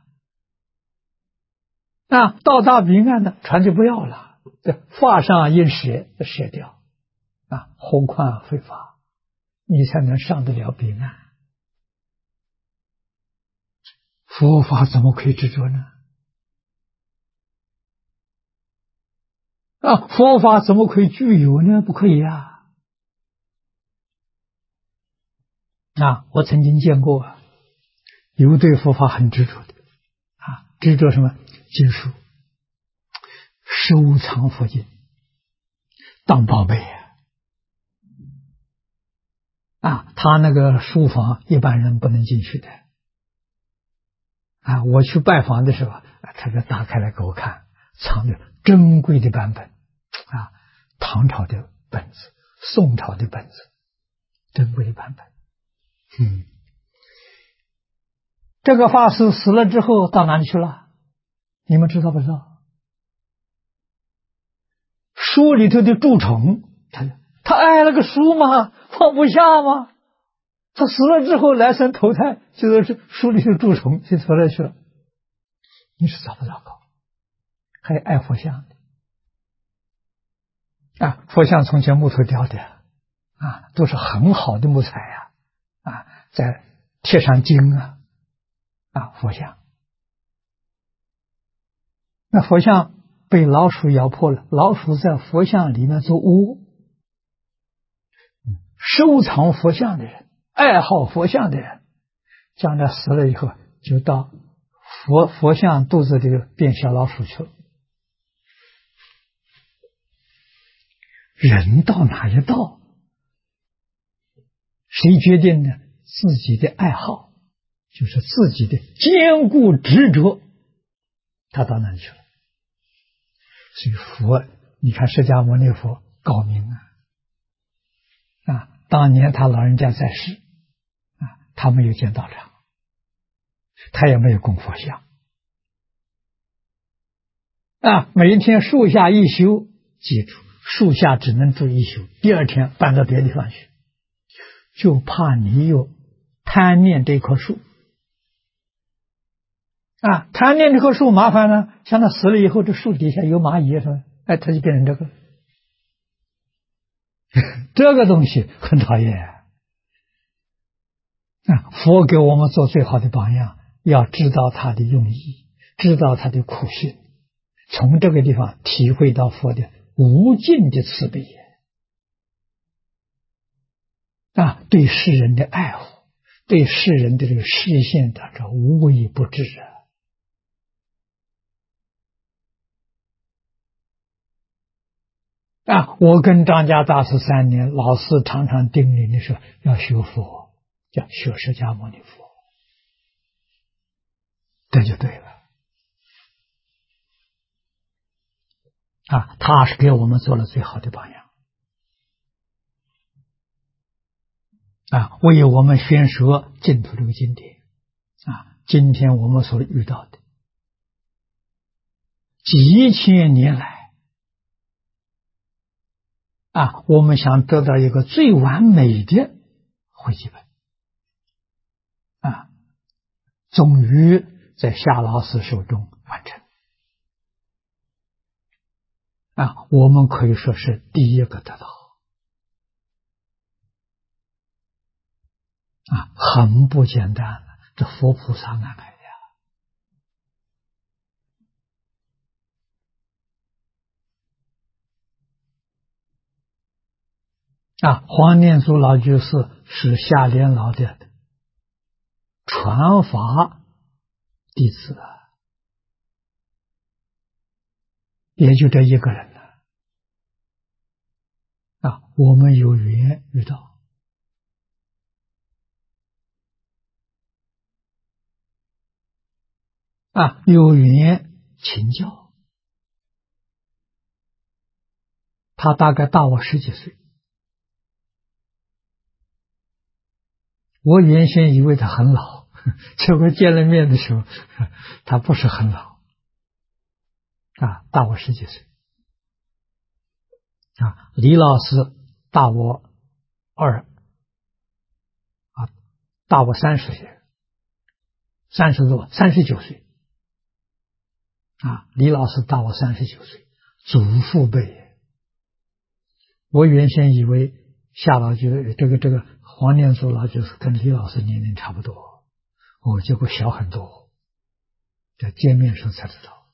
啊，到达彼岸了，船就不要了，这法上应舍掉啊，何况非法，你才能上得了彼岸。佛法怎么可以执着呢？啊，佛法怎么可以具有呢？不可以啊！啊，我曾经见过有对佛法很执着的啊，执着什么？经书，收藏佛经，当宝贝啊！他那个书房一般人不能进去的啊！我去拜访的时候，他就打开来给我看，藏着珍贵的版本啊，唐朝的本子、宋朝的本子，珍贵的版本。这个法师死了之后到哪里去了？你们知道不知道？书里头的蛀虫，他爱那个书吗？放不下吗？他死了之后来生投胎，就是书里头蛀虫就投来去了。你是糟不糟糕？还爱佛像的啊！佛像从前木头雕的啊，都是很好的木材啊，再贴上金佛像。那佛像被老鼠咬破了，老鼠在佛像里面做窝。收藏佛像的人，爱好佛像的人，将来死了以后，就到佛像肚子里变小老鼠去了。人到哪一道？谁决定呢？自己的爱好，就是自己的坚固执着，他到哪里去了？所以佛，你看释迦牟尼佛高明啊！当年他老人家在世啊，他没有建道场，他也没有供佛像啊。每一天树下一宿，记住，树下只能住一宿，第二天搬到别的地方去，就怕你有贪念这棵树啊。贪念这棵树麻烦呢，像他死了以后，这树底下有蚂蚁是吧？哎，他就变成这个。这个东西很讨厌啊！佛给我们做最好的榜样，要知道他的用意，知道他的苦心，从这个地方体会到佛的无尽的慈悲啊，对世人的爱护，对世人的这个视线的这无微不至啊！我跟张家大师3年，老师常常叮咛的说要学佛，叫学释迦牟尼佛，这就对了啊！他是给我们做了最好的榜样啊，为我们宣说净土这个经典啊！今天我们所遇到的几千年来啊，我们想得到一个最完美的汇集本啊，终于在夏老师手中完成啊，我们可以说是第一个得到啊，很不简单了，这佛菩萨安排的啊。黄念祖老居士是夏莲老的传法弟子也就这一个人了啊！我们有缘遇到啊，有缘请教，他大概大我10几岁，我原先以为他很老，结果见了面的时候，他不是很老啊，大我10几岁啊。李老师大我啊，大我30岁，39岁啊。李老师大我39岁，祖父辈。我原先以为夏老居这个黄念祖老居士跟李老师年龄差不多，结果小很多，在见面时候才知道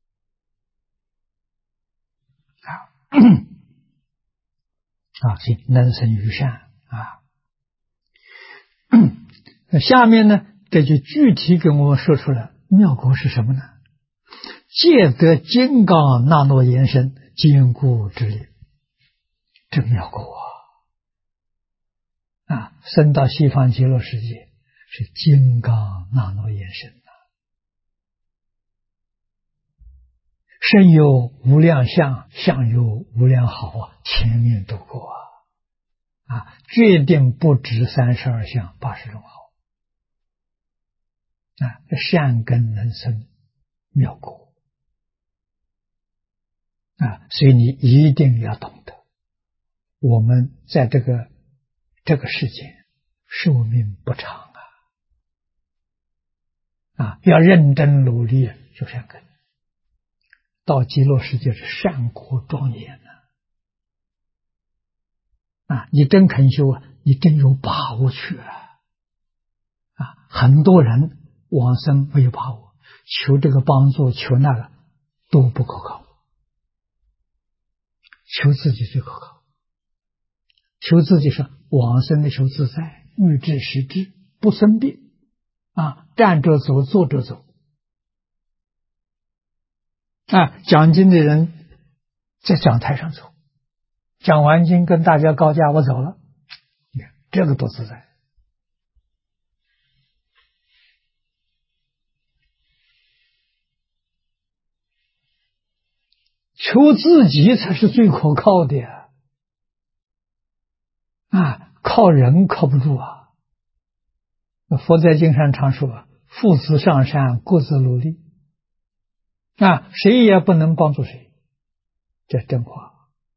行，能生于善啊。那下面呢，这就具体给我们说出来，妙果是什么呢？戒得金刚那诺延伸，坚固之力，这妙果啊！升到西方极乐世界是金刚那诺延伸身有无量相，相有无量好前面读过决定不止32相80种好善根能生妙果所以你一定要懂得，我们在这个世界寿命不长要认真努力修善根，到极乐世界是善果庄严你真肯修你真有把握去很多人往生没有把握，求这个帮助，求那个都不可靠，求自己最可靠。求自己是往生的时候自在，欲知时知，不生病站着走，坐着走讲经的人在讲台上走，讲完经跟大家告假，我走了，你看这个多自在。求自己才是最可靠的靠人靠不住佛在经上常说父子上山，各自努力谁也不能帮助谁，这真话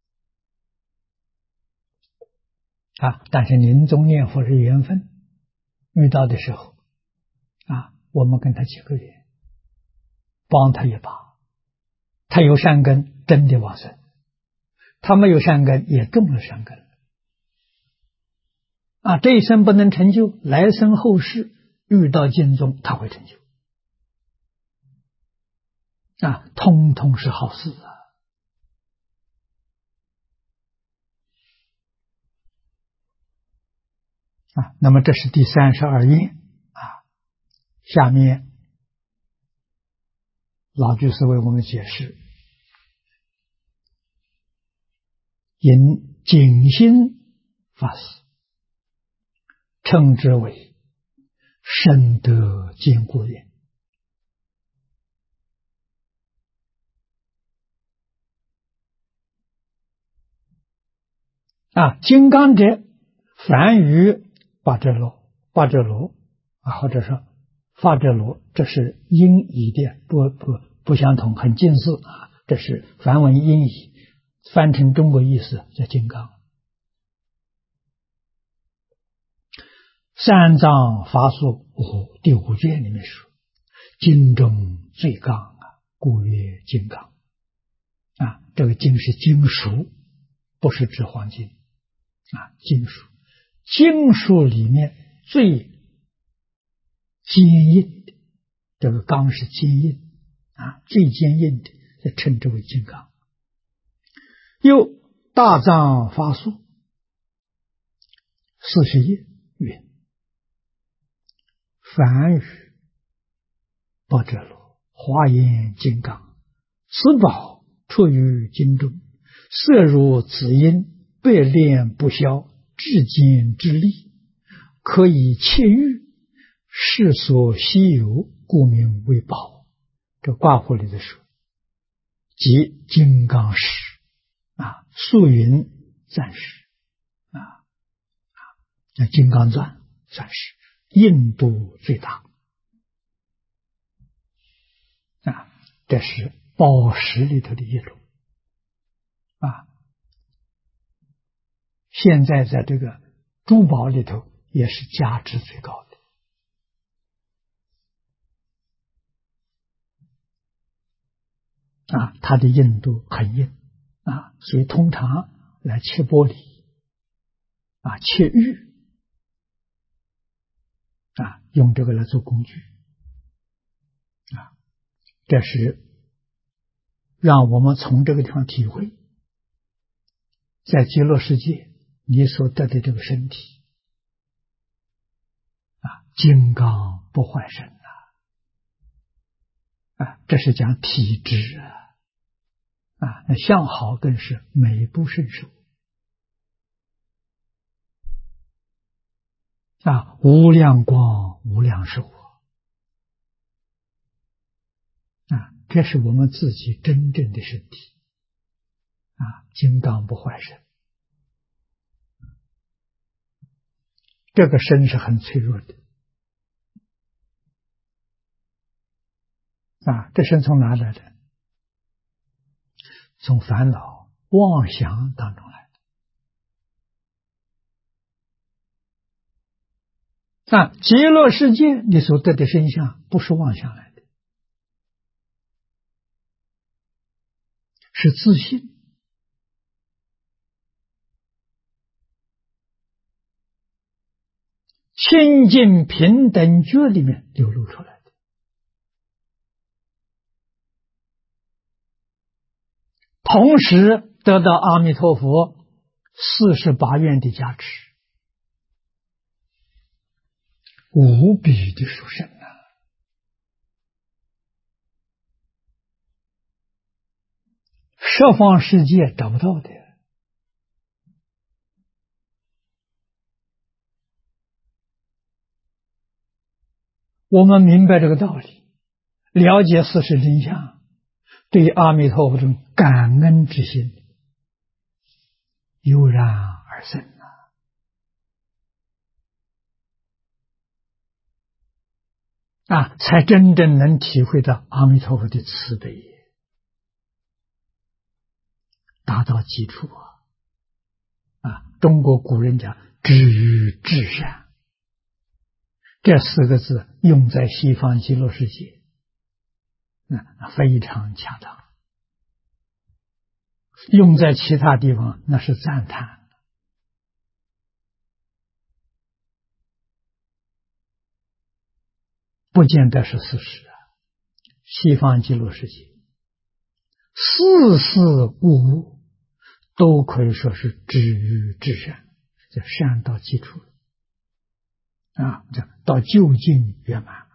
但是临终念佛是缘分，遇到的时候我们跟他结个缘，帮他一把，他有善根真的往生，他没有善根也种了善根这一生不能成就，来生后世遇到经中他会成就通通是好事那么这是第32页下面老居士为我们解释，因景心法师称之为深得坚固也金刚者凡于八遮罗或者说法遮罗，这是音译的不相同，很近似这是梵文音译，翻成中国意思叫金刚。三藏法术第5卷里面说，金中最刚故曰金刚这个金是金属，不是指黄金金属，金属里面最坚硬的，这个刚是坚硬最坚硬的，称之为金刚。又大藏法术40页云，梵语般遮罗华严金刚，此宝出于经中，色如紫阴，百炼不销，至坚之力，可以窃喻，世所稀有，故名为宝。这卦谱里的说，即金刚石素云暂时那金刚钻算是印度最大这是宝石里头的一种现在在这个珠宝里头也是价值最高的它的硬度很硬所以通常来切玻璃切玉用这个来做工具这是让我们从这个地方体会，在极乐世界你所得的这个身体金刚不坏身这是讲体质那相好更是美不胜收无量光无量寿这是我们自己真正的身体金刚不坏身，这个身是很脆弱的这身从哪来的？从烦恼妄想当中来的极乐世界你所得的身相不是妄想来的，是自信清净平等觉里面流露出来的，同时得到阿弥陀佛48愿的加持，无比的殊胜十方世界找不到的。我们明白这个道理，了解事实真相，对阿弥陀佛这种感恩之心油然而生才真正能体会到阿弥陀佛的慈悲，达到基础中国古人讲至于至善，这4个字用在西方极乐世界非常恰当，用在其他地方那是赞叹，不见得是事实西方极乐世界事事物物都可以说是至于至善，这善到基础这到究竟圆满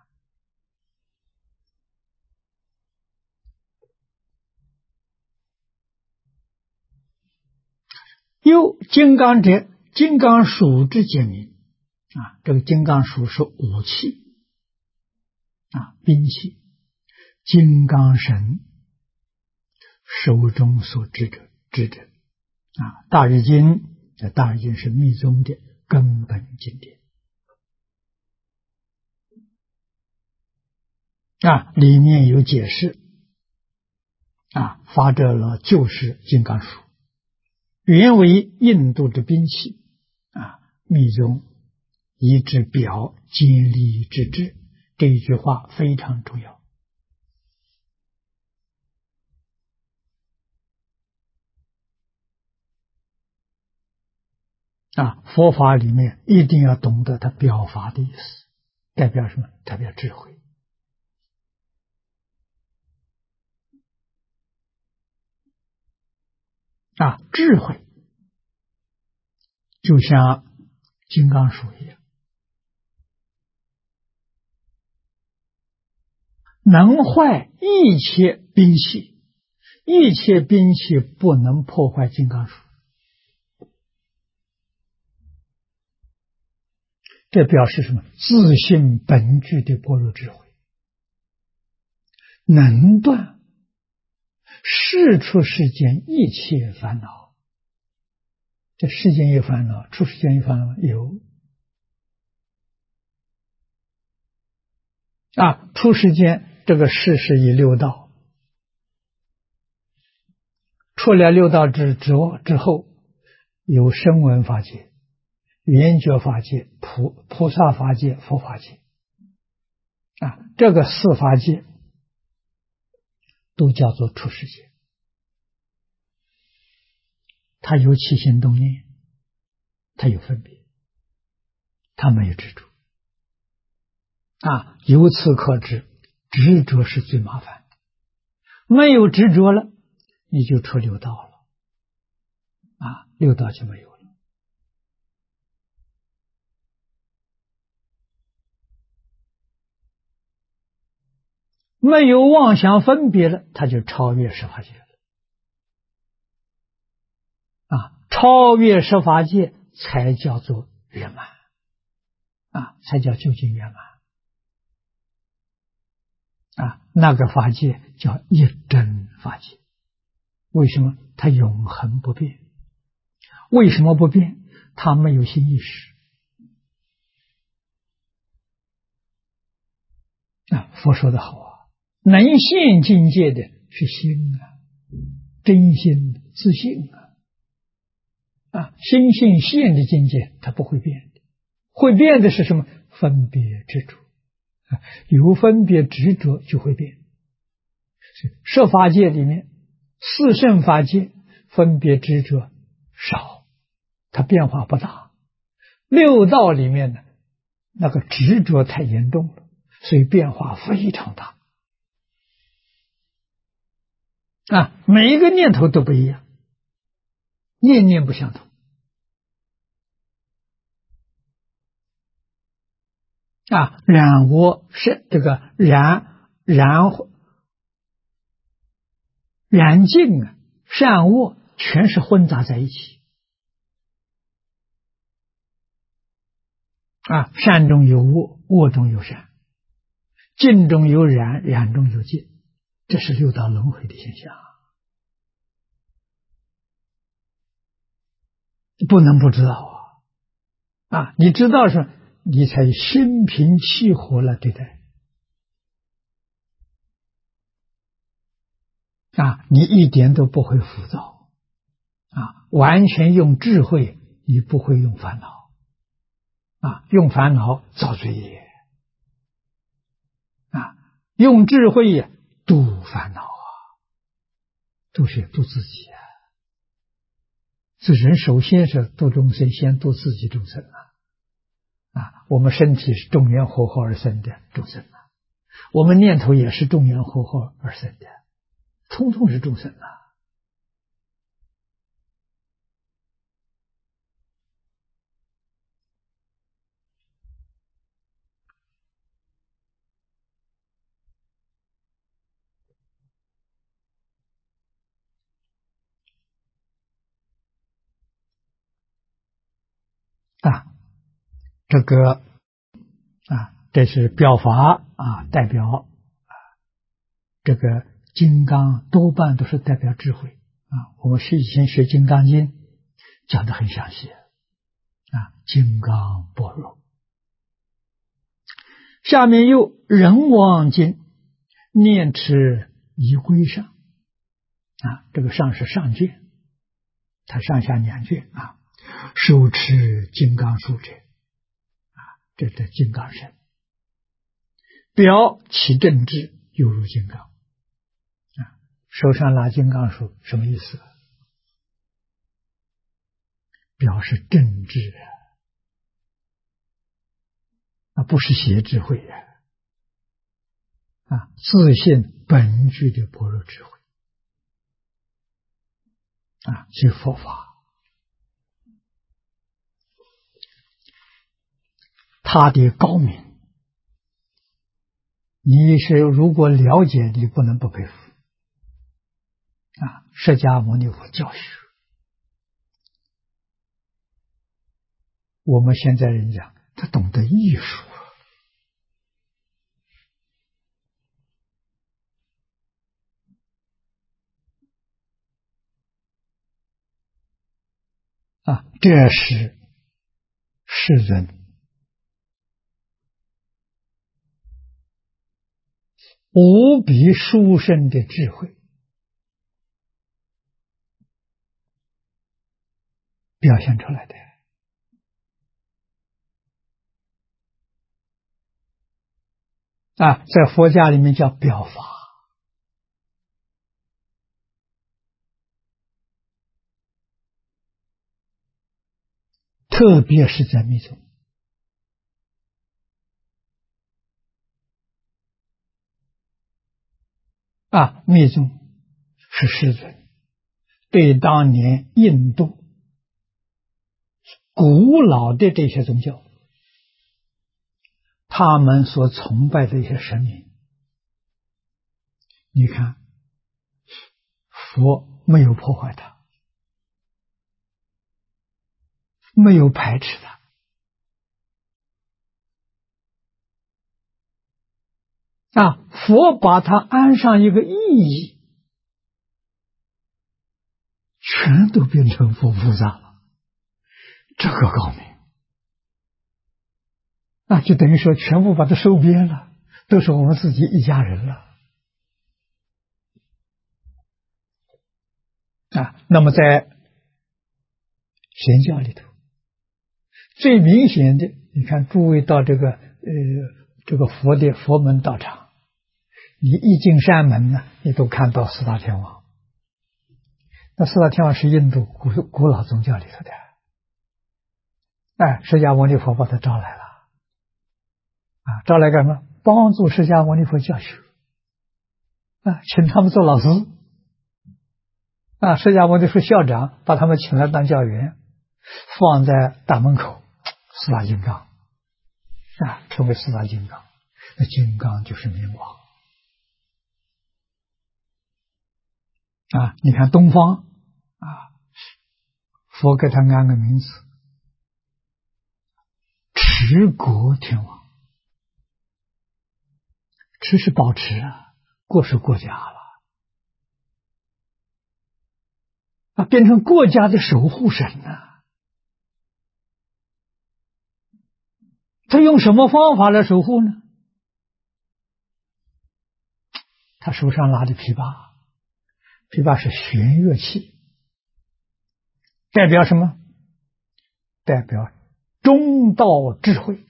又金刚者，金刚属之简明这个金刚属是武器兵器，金刚神手中所执者大日经，大日经是密宗的根本经典里面有解释发这了就是金刚属，原为印度的兵器密宗以之表坚利之志，这一句话非常重要佛法里面一定要懂得它表法的意思，代表什么？代表智慧智慧就像金刚属一样，能坏一切兵器， 一切兵器不能破坏金刚术。这表示什么？自性本具的般若智慧，能断世出世间一切烦恼。这世间有烦恼，出世间有烦恼有。出世间这个世是以六道，出了六道之后，有声闻法界、缘觉法界、菩萨法界、佛法界。这个四法界都叫做出世界。它有起心动念，它有分别，它没有执着。由此可知，执着是最麻烦的。没有执着了，你就出六道了。六道就没有了。没有妄想分别了，它就超越十法界了。超越十法界才叫做圆满，才叫究竟圆满。那个法界叫一真法界。为什么？它永恒不变。为什么不变？它没有心意识。佛说的好能现境界的是心真心自信心性现的境界它不会变的。会变的是什么？分别执着。有分别执着就会变。十法界里面，四圣法界分别执着少，它变化不大。六道里面呢，那个执着太严重了，所以变化非常大。每一个念头都不一样，念念不相同。染我是这个染净善恶全是混杂在一起。善中有恶，恶中有善，净中有染，染中有净，这是六道轮回的现象，不能不知道你知道是，你才心平气和了对待。你一点都不会浮躁完全用智慧，你不会用烦恼用烦恼造罪业用智慧度烦恼度是度自己这人首先是度众生，先度自己众生我们身体是众缘和合而生的众生我们念头也是众缘和合而生的，通通是众生这个这是表法代表这个金刚多半都是代表智慧我们以前学《金刚经》讲得很详细金刚般若。下面又人王经念持仪规上这个上是上卷，它上下两卷手持金刚术者这是金刚身，表其正智，犹如金刚手上拿金刚术什么意思？表示正智不是邪智慧自信本具的般若智慧是佛法。它的高明，你是如果了解，你不能不佩服释迦牟尼佛教学。我们现在人讲，他懂得艺术这是世人无比殊胜的智慧表现出来的在佛家里面叫表法，特别是在密宗密宗是世尊对当年印度古老的这些宗教，他们所崇拜的一些神明，你看佛没有破坏它，没有排斥它佛把它安上一个意义，全都变成佛菩萨了，这个高明就等于说全部把它收编了，都是我们自己一家人了那么在显教里头最明显的，你看诸位到这个佛的佛门道场，你一进山门呢，你都看到四大天王。那四大天王是印度古老宗教里头的释迦牟尼佛把他招来了招来干什么？帮助释迦牟尼佛教学请他们做老师释迦牟尼佛校长把他们请来当教员，放在大门口，四大金刚成为四大金刚。那金刚就是明王你看东方佛给他安个名字持国天王。持是保持国是国家了变成国家的守护神他用什么方法来守护呢？他手上拿着琵琶，琵琶是弦乐器，代表什么？代表中道智慧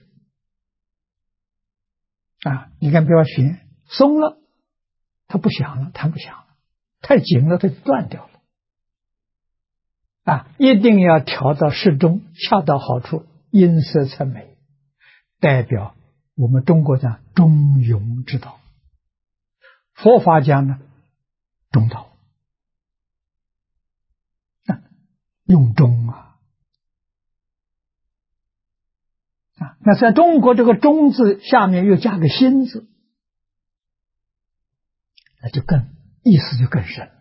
你看琵琶弦松了，它不响了，弹不响了；太紧了，它就断掉了一定要调到适中，恰到好处，音色才美，代表我们中国讲中庸之道，佛法讲呢中道用中那在中国这个中字下面又加个心字，那就意思就更深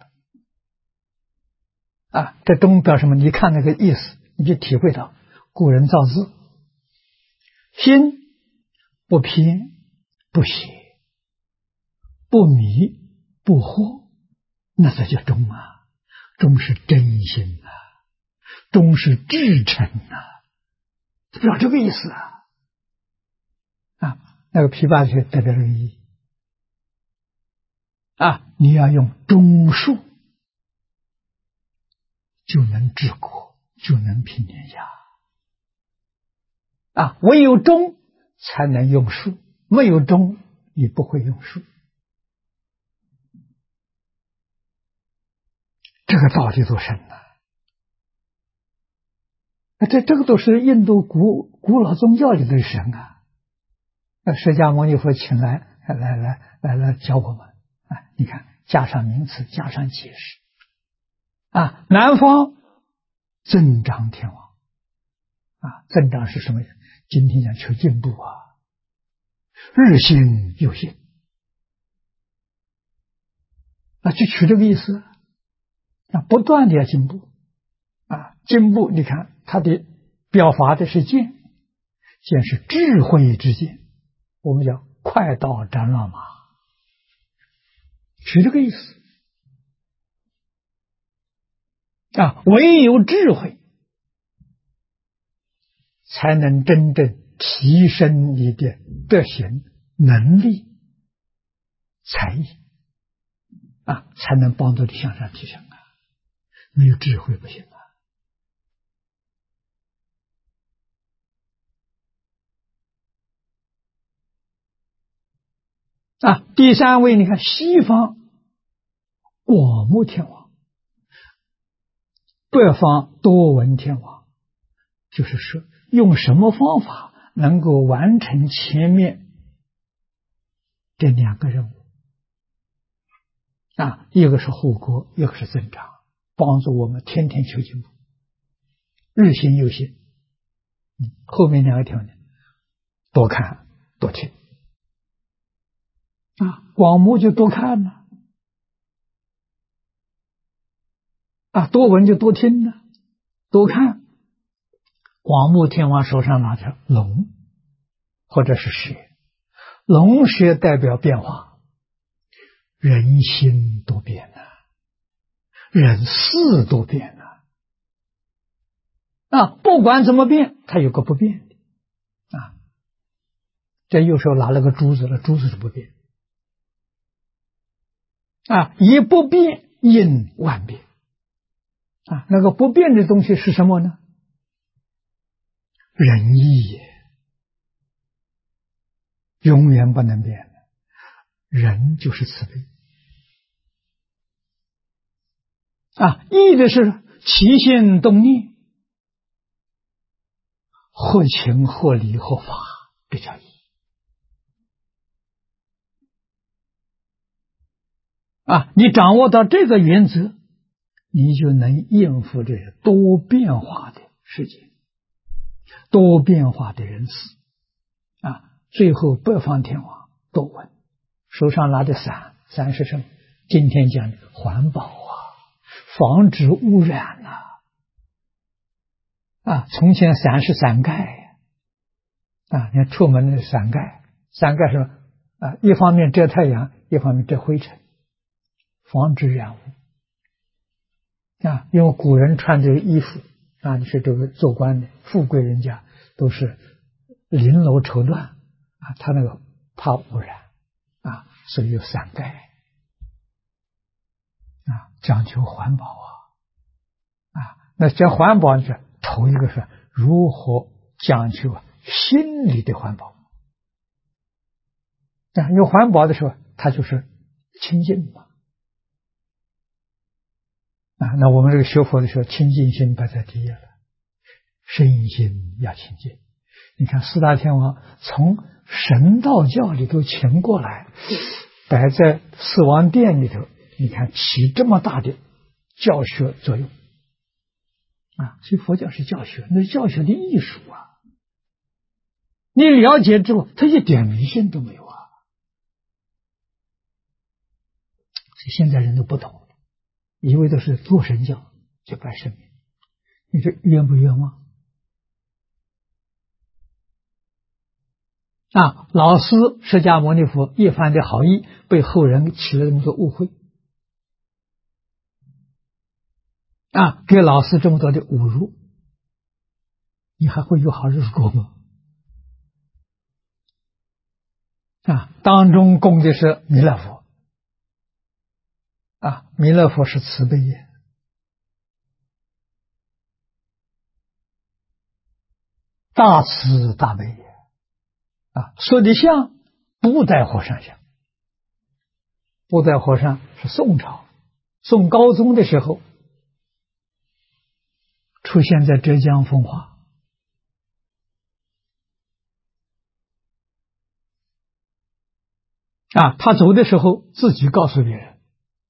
了这中表什么？你看那个意思，你就体会到古人造字，心不偏不邪不迷不惑，那才叫中中是真心中是至诚表这个意思那个琵琶就代表这个意义你要用中术就能治国，就能平天下唯有中才能用术，没有中你不会用术，这个道理多深这个都是印度古老宗教里的神释迦牟尼佛请来教我们你看加上名词，加上解释南方增长天王增长是什么？今天讲求进步日新又新就取这个意思不断的要进步进步。你看他的表法的是见，见是智慧之见，我们叫快刀斩乱麻，是这个意思唯有智慧才能真正提升你的德行、能力、才艺才能帮助你向上提升没有智慧不行第三位，你看西方广目天王，北方多闻天王，就是说用什么方法能够完成前面这两个任务一个是护国，一个是增长，帮助我们天天求进步，日新又新。后面两个条件，多看多听广目就多看了多闻就多听了，多看。广目天王手上拿着龙或者是蛇，龙蛇代表变化，人心多变人事多变不管怎么变，它有个不变的这右手拿了个珠子了，珠子是不变以不变应万变那个不变的东西是什么呢？仁义也，永远不能变的。仁就是慈悲义的是起心动念，合情合理合法，这叫义你掌握到这个原则，你就能应付这些多变化的世界，多变化的人事最后北方天王多闻，手上拿着伞，伞是什么？今天讲的环保防止污染从前伞是伞盖你看出门的伞盖，伞盖是一方面遮太阳，一方面遮灰尘，防止染污因为古人穿这个衣服你是这个做官的富贵人家都是绫罗绸缎他那个怕污染所以有伞盖讲究环保那讲环保是头一个是如何讲究心理的环保有环保的时候，它就是清净嘛那我们这个学佛的时候，清净心摆在第一了，身心要清净。你看四大天王从神道教里头请过来，摆在四王殿里头，你看起这么大的教学作用所以佛教是教学，那是教学的艺术你了解之后，它一点迷信都没有所以现在人都不懂，以为都是做神教就拜神明，你这冤不冤枉老师释迦牟尼佛一番的好意，被后人起了这么多误会给老师这么多的侮辱，你还会有好日子过吗？当中供的是弥勒佛弥勒佛是慈悲也大慈大悲也说的像布袋和尚像，布袋和尚是宋朝宋高宗的时候出现在浙江奉化他走的时候自己告诉别人，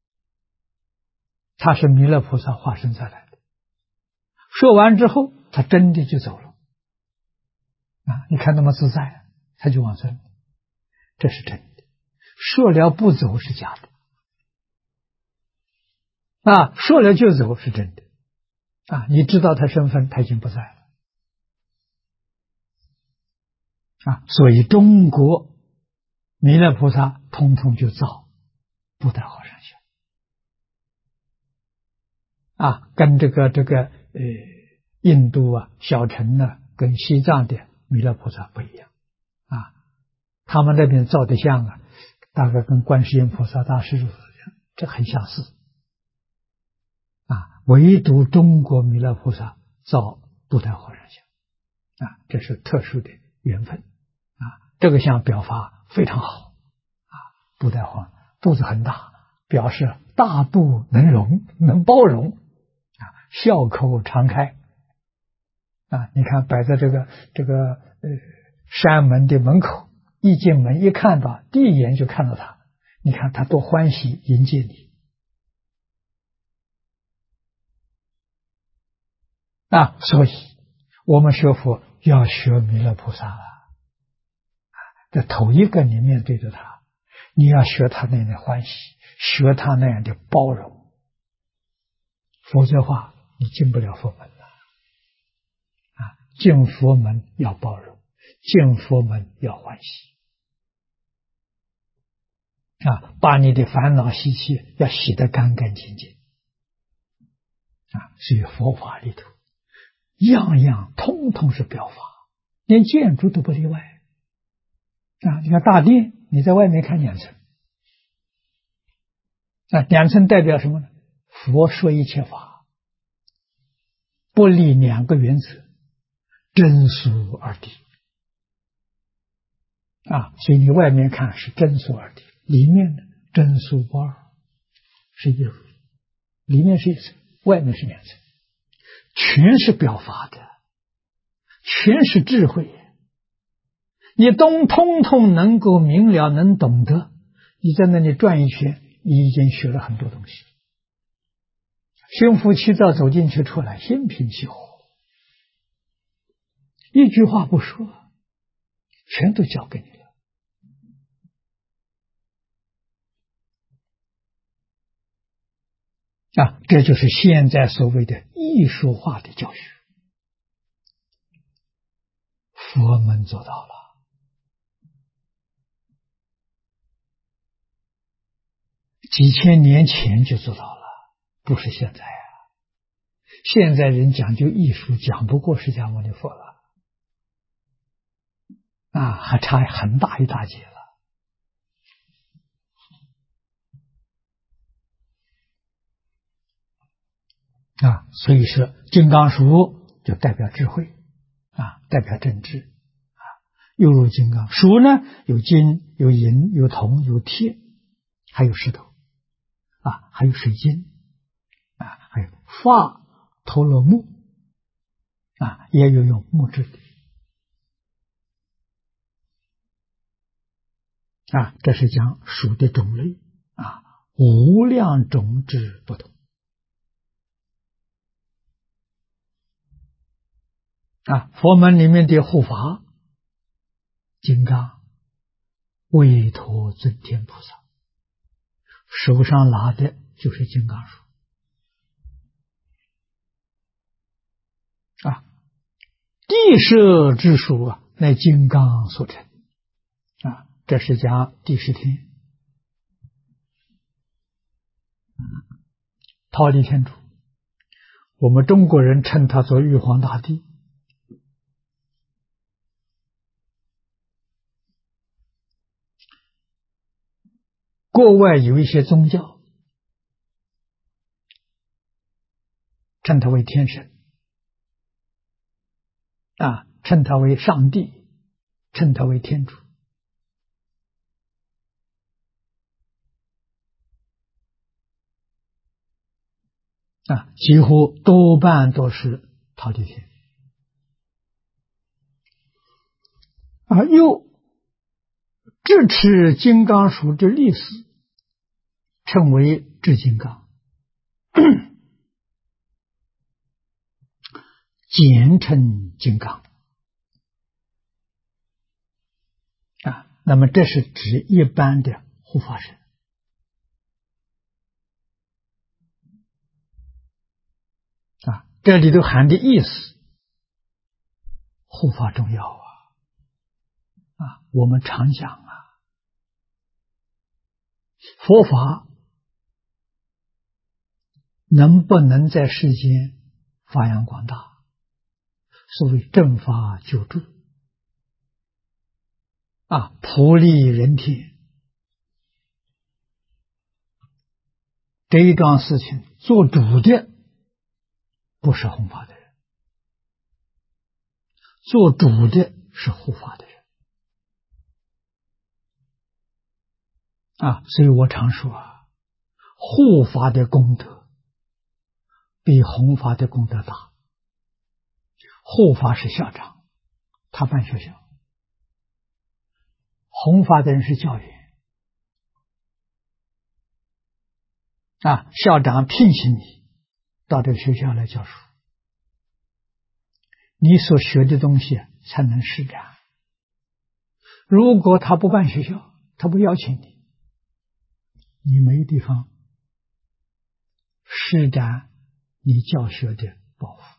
他是弥勒菩萨化身再来的。说完之后，他真的就走了你看那么自在，他就往生了，这是真的。说了不走是假的说了就走是真的你知道他身份，他已经不在了所以中国弥勒菩萨通通就造布袋和尚像跟这个印度小乘跟西藏的弥勒菩萨不一样他们那边造的像大概跟观世音菩萨、大势至菩萨这很相似唯独中国弥勒菩萨造布袋和尚像这是特殊的缘分这个像表法非常好布袋和尚肚子很大，表示大度能容，能包容笑口常开你看摆在这个山门的门口，一进门一看到，第一眼就看到他，你看他多欢喜迎接你所以我们学佛要学弥勒菩萨这头一个你面对着他，你要学他那样的欢喜，学他那样的包容，否则的话你进不了佛门了进佛门要包容，进佛门要欢喜把你的烦恼习气要洗得干干净净所以佛法里头样样通通是表法，连建筑都不例外你看大殿，你在外面看两层两层代表什么呢？佛说一切法不离两个原则，真俗二谛所以你外面看是真俗二谛，里面呢真俗不二，是一如，里面是一层，外面是两层，全是表法的，全是智慧，你通通能够明了，能懂得，你在那里转一圈，你已经学了很多东西，心浮气躁走进去出来，心平气和，一句话不说，全都交给你了这就是现在所谓的艺术化的教学，佛门做到了，几千年前就做到了，不是现在现在人讲究艺术，讲不过释迦牟尼佛了还差很大一大截了所以说金刚杵就代表智慧代表正知又如金刚杵呢，有金有银有铜有铁，还有石头还有水晶还有发陀罗木也有用木质的这是讲杵的种类无量种之不同佛门里面的护法金刚韦陀尊天菩萨手上拿的就是金刚杵地摄之杵乃金刚所成这是讲第十天忉利天主，我们中国人称他做玉皇大帝国外有一些宗教称他为天神称他为上帝，称他为天主几乎多半都是忉利天又智持金刚杵之力士称为智金刚简称金刚那么这是指一般的护法神这里头含的意思，护法重要我们常讲佛法能不能在世间发扬光大？所谓正法救助普利人天，这一桩事情做主的不是弘法的人，做主的是护法的人所以我常说护法的功德比弘法的功德大。护法是校长，他办学校；弘法的人是教员校长聘请你到这个学校来教书，你所学的东西才能施展。如果他不办学校，他不邀请你，你没地方施展你教学的抱负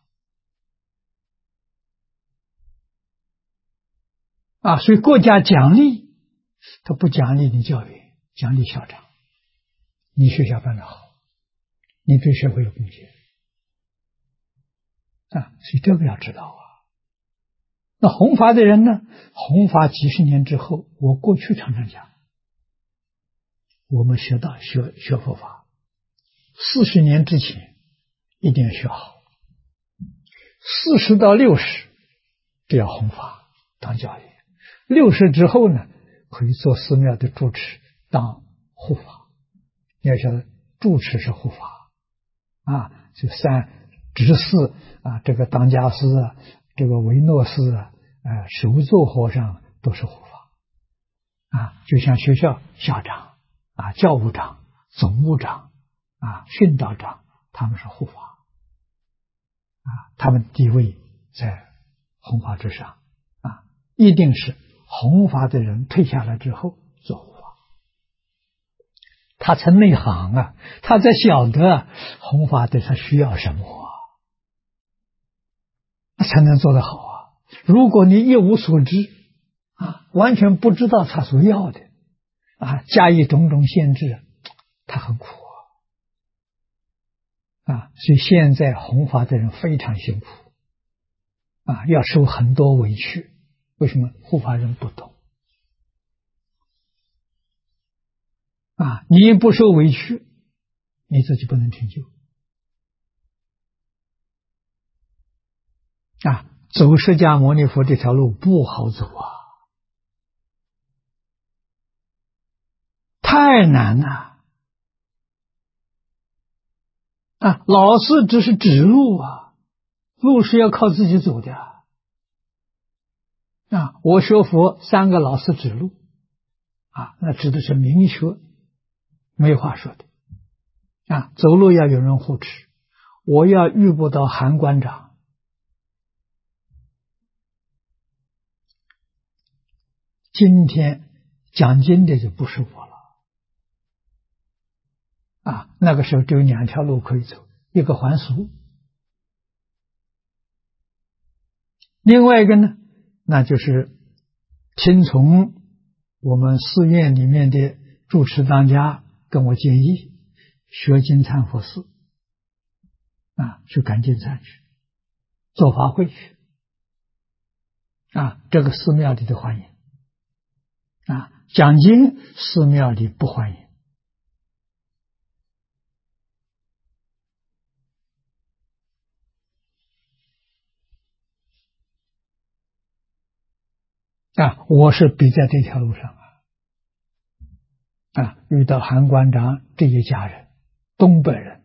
所以国家奖励，他不奖励你教员，奖励校长。你学校办得好，你对社会有贡献所以这个要知道那弘法的人呢？弘法几十年之后，我过去常常讲，我们学佛法，40年之前一定要学好，40到60这要弘法当教员，60之后呢，可以做寺庙的住持当护法。你要晓得，住持是护法就执事这个当家师这个维诺师首座和尚都是护法就像学校校长教务长、总务长训导长，他们是护法他们地位在弘法之上一定是弘法的人退下来之后做护法。他曾内行他才晓得弘法对他需要什么才能做得好如果你一无所知完全不知道他所要的加以种种限制，他很苦所以现在弘法的人非常辛苦要受很多委屈。为什么？护法人不懂你不受委屈，你自己不能成就走释迦牟尼佛这条路不好走太难了老师只是指路路是要靠自己走的我学佛3个老师指路那指的是明学，没话说的走路要有人护持。我要遇不到韩馆长，今天讲经的就不是我了那个时候只有2条路可以走，一个还俗，另外一个呢，那就是听从我们寺院里面的住持当家跟我建议，学金忏佛寺去赶经忏去，做法会去这个寺庙里的欢迎讲经寺庙里不欢迎我是比在这条路上遇到韩馆长这一家人，东北人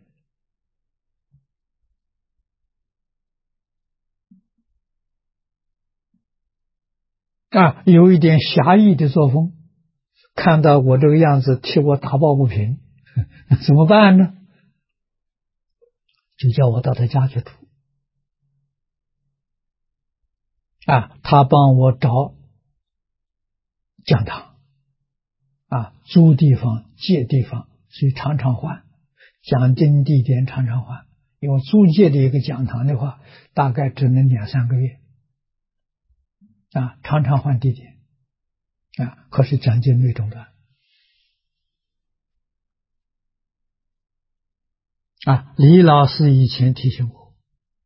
有一点侠义的作风，看到我这个样子替我打抱不平，怎么办呢？就叫我到他家去住他帮我找讲堂租地方借地方，所以常常换，讲经地点常常换， 有租借的一个讲堂的话，大概只能2、3个月常常换地点可是讲经没中断李老师以前提醒我，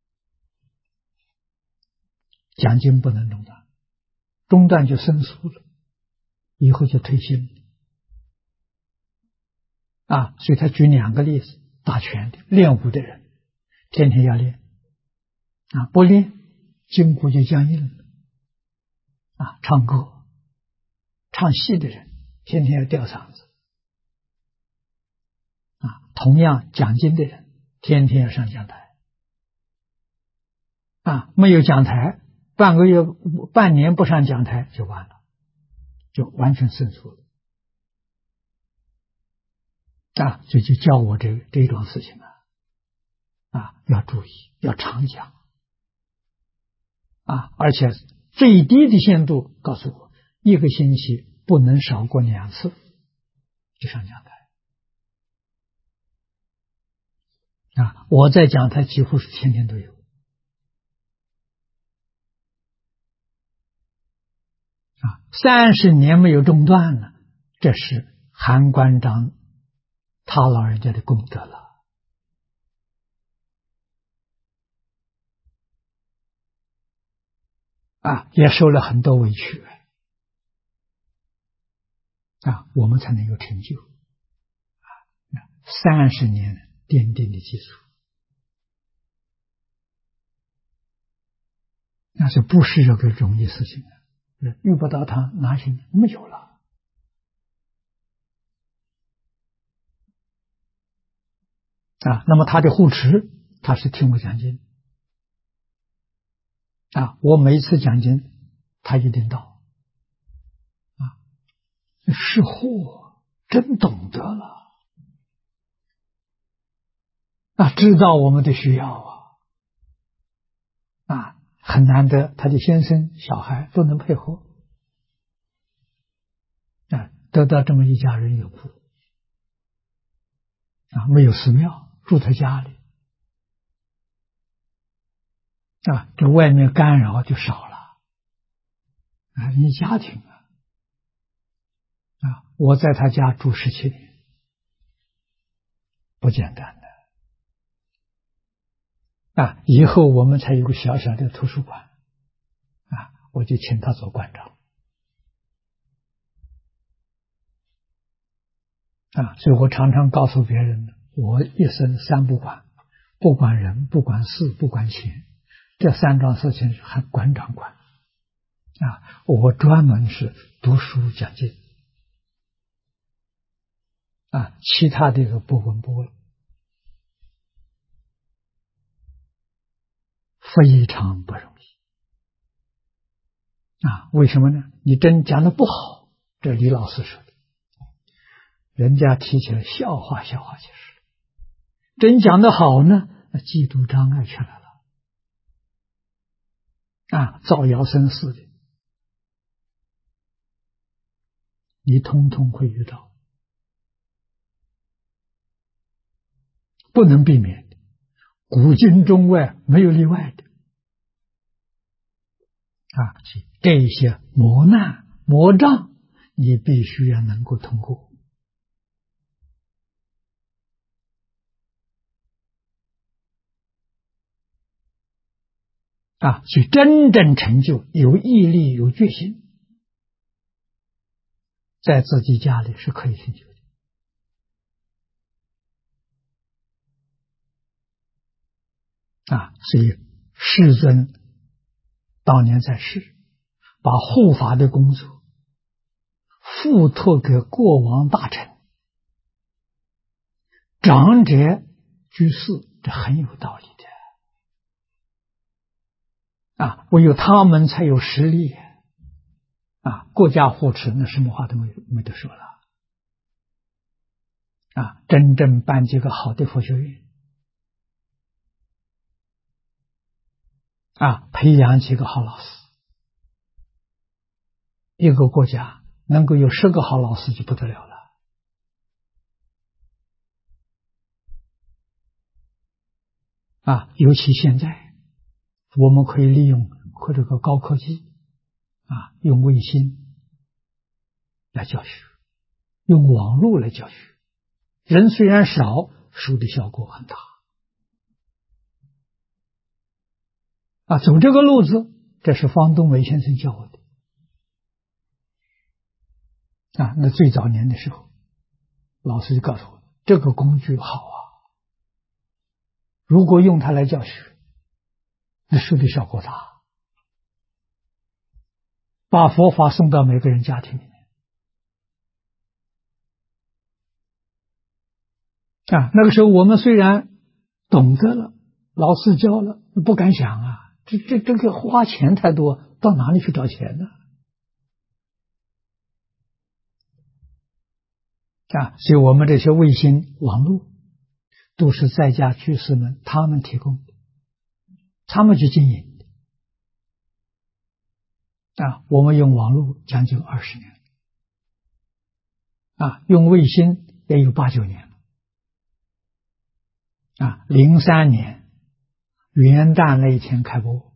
讲经不能中断，中断就生疏了，以后就退心了所以他举2个例子，打拳的、练武的人，天天要练不练筋骨就僵硬了唱歌、唱戏的人，天天要吊嗓子同样讲经的人，天天要上讲台没有讲台，半个月、半年不上讲台就完了，就完全生疏了所以就教我这种事情要注意，要常讲而且最低的限度告诉我，1个星期不能少过2次就上讲台我在讲台几乎是天天都有30年没有中断了，这是韩馆长他老人家的功德了也受了很多委屈我们才能有成就30年奠定的基础，那是不是这个容易事情遇不到他哪行没有了那么他的护持，他是听我讲经我每一次讲经他一定到是货真懂得了知道我们的需要很难得，他的先生、小孩都能配合得到这么一家人有福没有寺庙，住在家里这外面干扰就少了你家庭我在他家住17年，不简单的以后我们才有个小小的图书馆我就请他做馆长所以我常常告诉别人，我一生3不管，不管人，不管事，不管钱，这3桩事情还馆长管我专门是读书讲经其他的个不闻不问，非常不容易为什么呢？你真讲的不好，这李老师说的，人家提起来笑话就是真讲的好呢，那嫉妒障碍全来了造谣生事的，你通通会遇到，不能避免的，古今中外没有例外的这些磨难魔障你必须要能够通过所以真正成就有毅力有决心，在自己家里是可以成就的所以世尊当年在世，把护法的工作付托给过往大臣长者居士，这很有道理的唯有他们才有实力国家护持那什么话都没得说了真正办几个好的佛学院培养几个好老师，一个国家能够有10个好老师就不得了了尤其现在，我们可以利用这个高科技用卫星来教学，用网络来教学。人虽然少，书的效果很大。走这个路子，这是方东梅先生教我的。那最早年的时候，老师就告诉我，这个工具好啊，如果用它来教学，那书的效果大，把佛法送到每个人家庭里面。那个时候我们虽然懂得了，老师教了，不敢想这个花钱太多，到哪里去找钱呢？所以我们这些卫星网络都是在家居士们他们提供的，他们去经营的。我们用网络将近20年了，用卫星也有8、9年了。03年元旦那一天开播，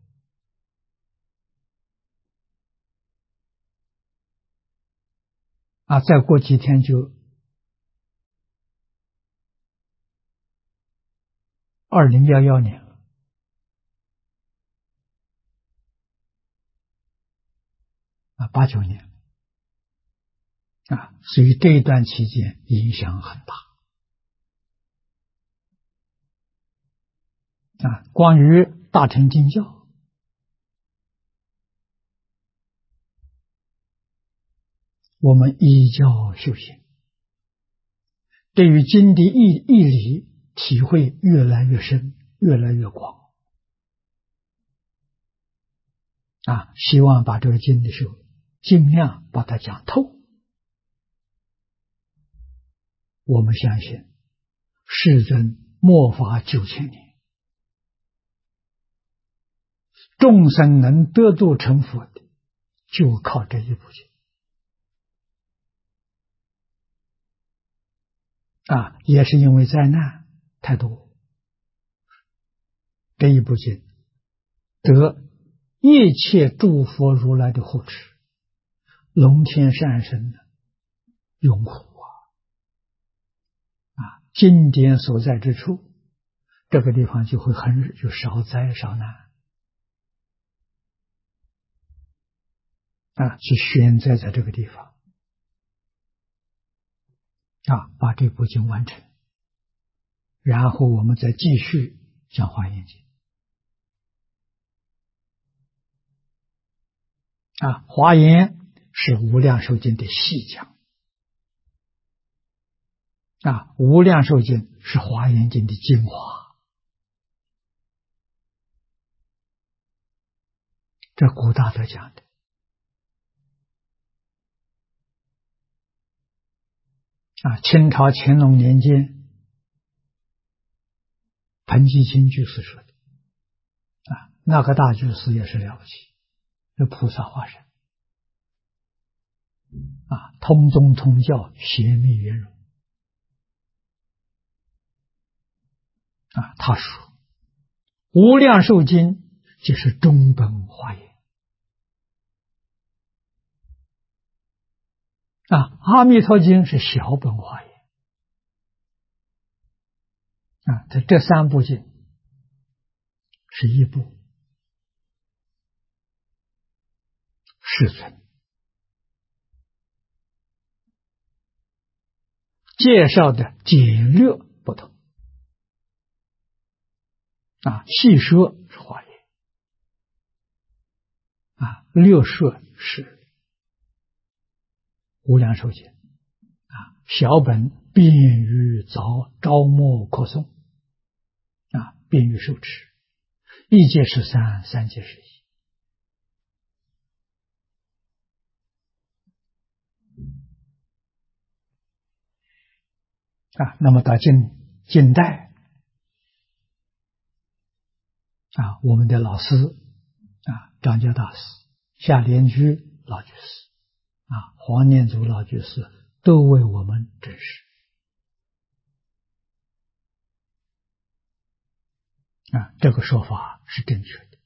再过几天就2011年了，8、9年所以这一段期间影响很大。关于大乘经教，我们依教修行，对于经的义理体会越来越深，越来越广。希望把这个经的时候尽量把它讲透。我们相信世尊末法9000年，众生能得度成佛的，就靠这一部经。也是因为灾难太多，这一部经得一切诸佛如来的护持，龙天善神的拥护经典所在之处，这个地方就会就少灾少难去选择在这个地方把这部经完成，然后我们再继续讲华严经华严是无量寿经的细讲无量寿经是华严经的精华。这古大德讲的清朝乾隆年间彭基清居士说的那个大居士也是了不起，是菩萨化身通宗通教，邪密圆融他说无量寿经就是中本华严阿弥陀经是小本华严这3部经是一部世尊介绍的简略不同细说是华严略说是无量寿经小本便于招募扩诵便于受持，一界13，三界11那么到近代我们的老师张家大师、夏莲居老居士黄念祖老居士都为我们证实这个说法是正确的。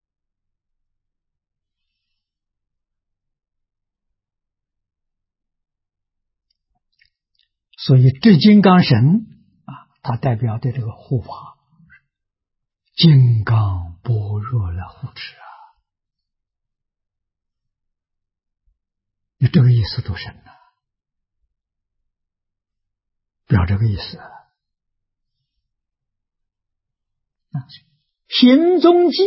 所以至金刚神它代表的这个护法，金刚般若来护持你这个意思多深呢？表这个意思行踪记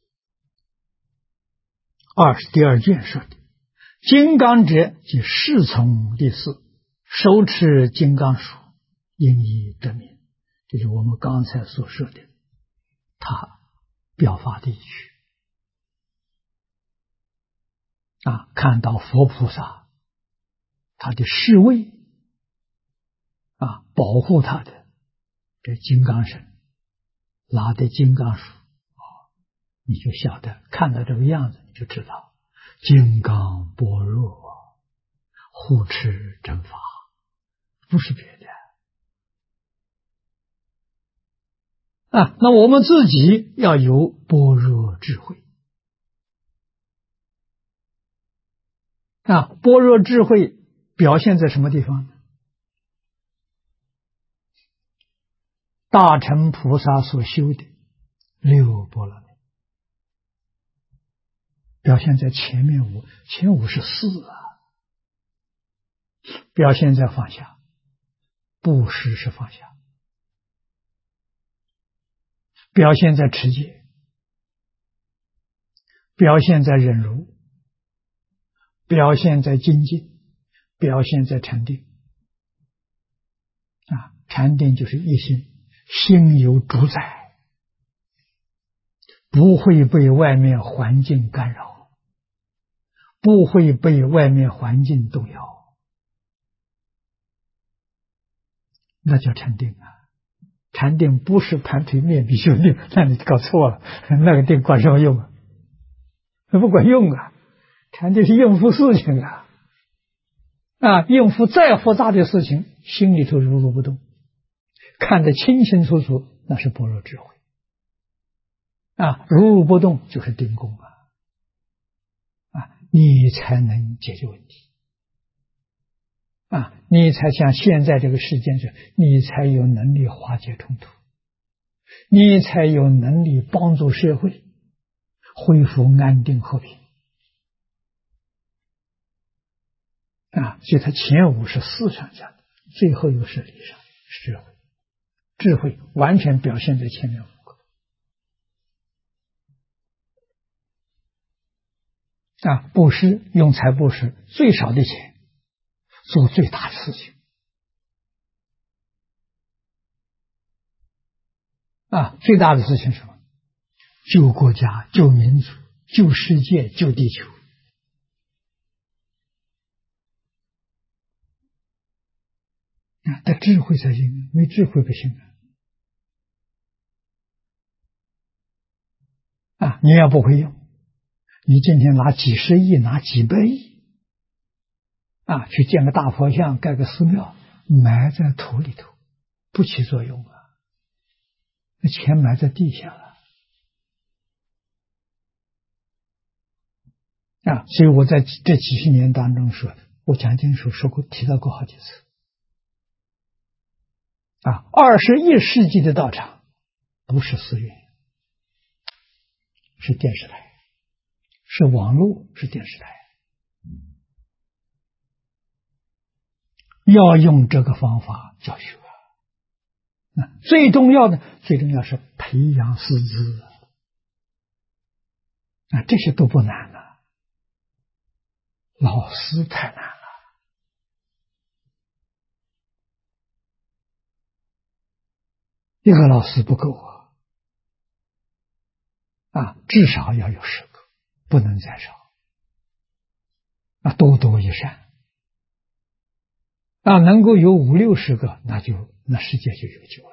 22卷说的，金刚者即侍从立嗣，手持金刚杵，因以得名。这是我们刚才所说的他表法的依据看到佛菩萨他的侍卫保护他的这金刚神拿的金刚杵你就晓得，看到这个样子你就知道金刚般若护持正法，不是别的那我们自己要有般若智慧般若智慧表现在什么地方呢？大乘菩萨所修的六波罗蜜表现在前面五，前五是四表现在放下，布施是放下，表现在持戒，表现在忍辱，表现在精进，表现在禅定禅定就是一心，心有主宰，不会被外面环境干扰，不会被外面环境动摇，那叫禅定禅定不是盘腿面壁修定，那你搞错了，那个定管什么用那不管用禅定是应付事情应付再复杂的事情，心里头如如不动，看得清清楚楚，那是般若智慧如如不动就是定功你才能解决问题你才像现在这个世界上，你才有能力化解冲突，你才有能力帮助社会恢复安定和平所以它前五是思想上的，最后又是理上是智慧，智慧完全表现在前面五个布施，用财布施，最少的钱做最大的事情最大的事情是什么？救国家，救民族，救世界，救地球得智慧才行，没智慧不行你要不会用，你今天拿几十亿，拿几百亿去建个大佛像，盖个寺庙，埋在土里头，不起作用那钱埋在地下了所以我在这几十年当中说，我讲经时说过，提到过好几次21世纪的道场不是寺院，是电视台，是网络，是电视台要用这个方法教学最重要是培养师资这些都不难老师太难了一个老师不够至少要有10个，不能再少多多益善能够有50、60个，那世界就有救了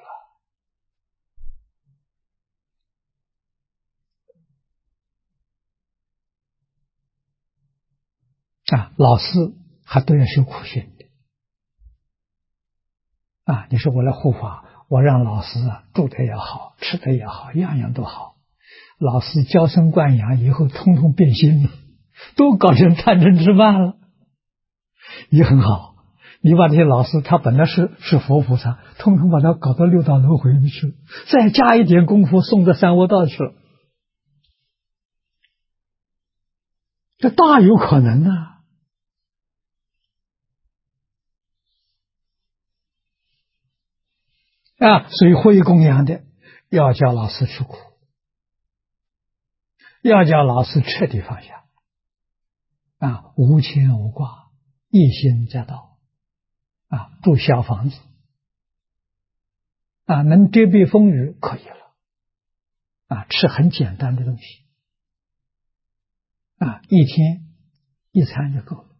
老师还都要修苦行的你说我来护法， 我让老师住的也好，吃的也好，样样都好。老师娇生惯养以后，通通变心了，都搞成贪嗔痴慢了，也很好。你把这些老师，他本来是佛菩萨，通通把他搞到六道轮回里去了，再加一点功夫，送到三恶道去了，这大有可能啊！所以会供养的要叫老师吃苦，要叫老师彻底放下无牵无挂，一心在道住小房子能遮蔽风雨可以了吃很简单的东西一天一餐就够了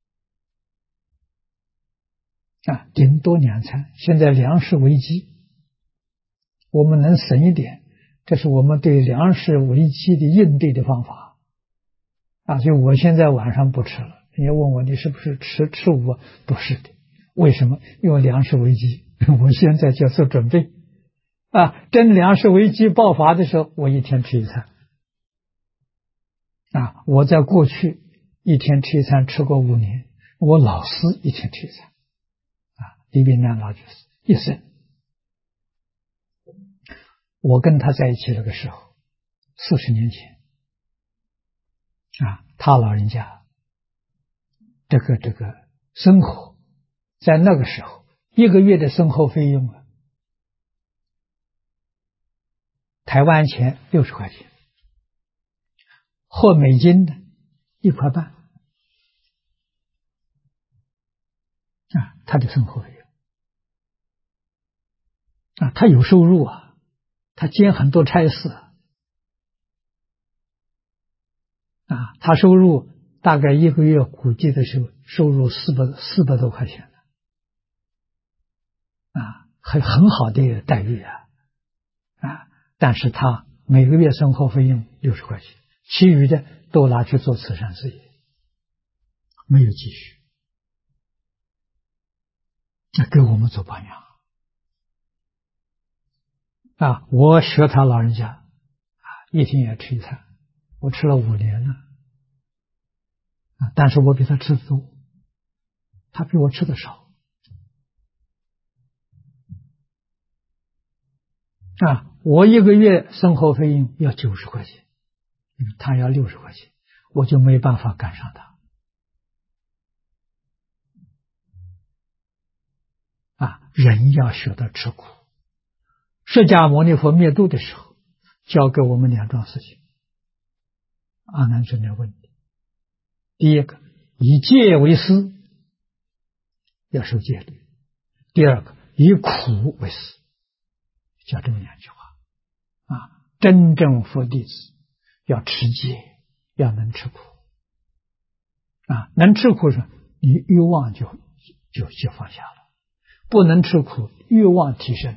顶多2餐。现在粮食危机，我们能省一点，这是我们对粮食危机的应对的方法就我现在晚上不吃了。人家问我你是不是吃午？不是的。为什么？因为粮食危机，我现在就做准备真粮食危机爆发的时候，我一天吃一餐我在过去一天吃一餐吃过5年，我老师一天吃一餐李炳南老居士一生。我跟他在一起那个时候40年前他老人家这个生活在那个时候1个月的生活费用台湾钱60块钱，或美金的1块半他的生活费用他有收入他兼很多差事他收入大概1个月估计的时候收入400多块钱很好的待遇但是他每个月生活费用60块钱，其余的都拿去做慈善事业，没有积蓄。这给我们做榜样我学他老人家一天也吃一餐，我吃了5年了但是我比他吃的多，他比我吃的少我1个月生活费用要90块钱，他要60块钱，我就没办法赶上他人要学得吃苦。释迦牟尼佛灭度的时候教给我们2桩事情，阿难尊者问：第一个，以戒为师，要受戒律；第二个，以苦为师，叫这么2句话真正佛弟子要持戒，要能吃苦能吃苦时你欲望就放下了，不能吃苦欲望提升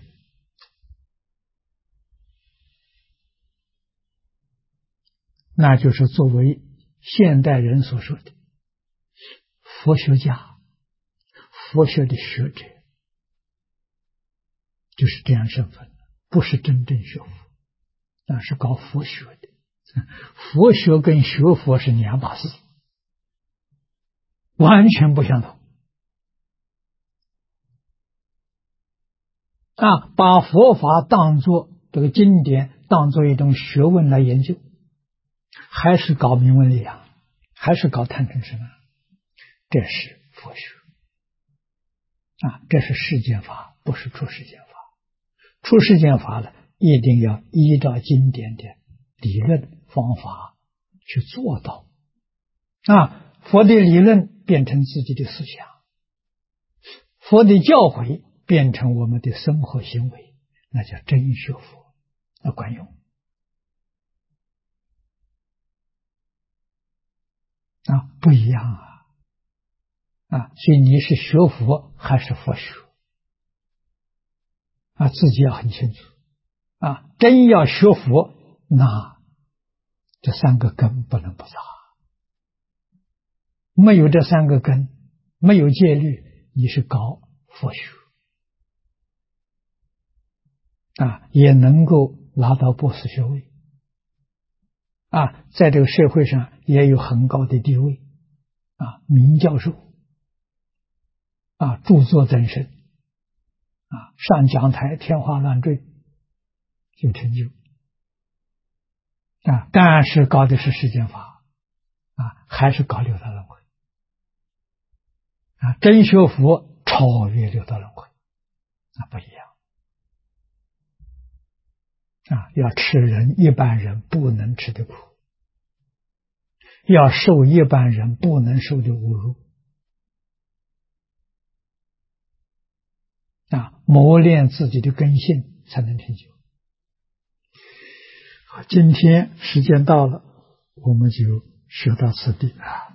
那就是作为现代人所说的佛学家、佛学的学者，就是这样身份，不是真正学佛，那是搞佛学的。佛学跟学佛是2码事，完全不相同把佛法当作这个经典，当作一种学问来研究，还是搞名闻利养，还是搞贪嗔痴慢，这是佛学这是世间法，不是出世间法。出世间法了，一定要依照经典的理论方法去做到佛的理论变成自己的思想，佛的教诲变成我们的生活行为，那叫真学佛，那管用不一样所以你是学佛还是佛学自己要很清楚真要学佛，那这3个根不能不扎，没有这3个根，没有戒律，你是搞佛学也能够拿到博士学位，在这个社会上也有很高的地位，名教授，著作增生，上讲台天花乱坠，有成就，但是搞的是世间法，还是搞六道轮回，真学佛超越六道轮回，不一样，要吃人一般人不能吃的苦，要受一般人不能受的侮辱，磨练自己的根性才能成就。今天时间到了，我们就说到此地。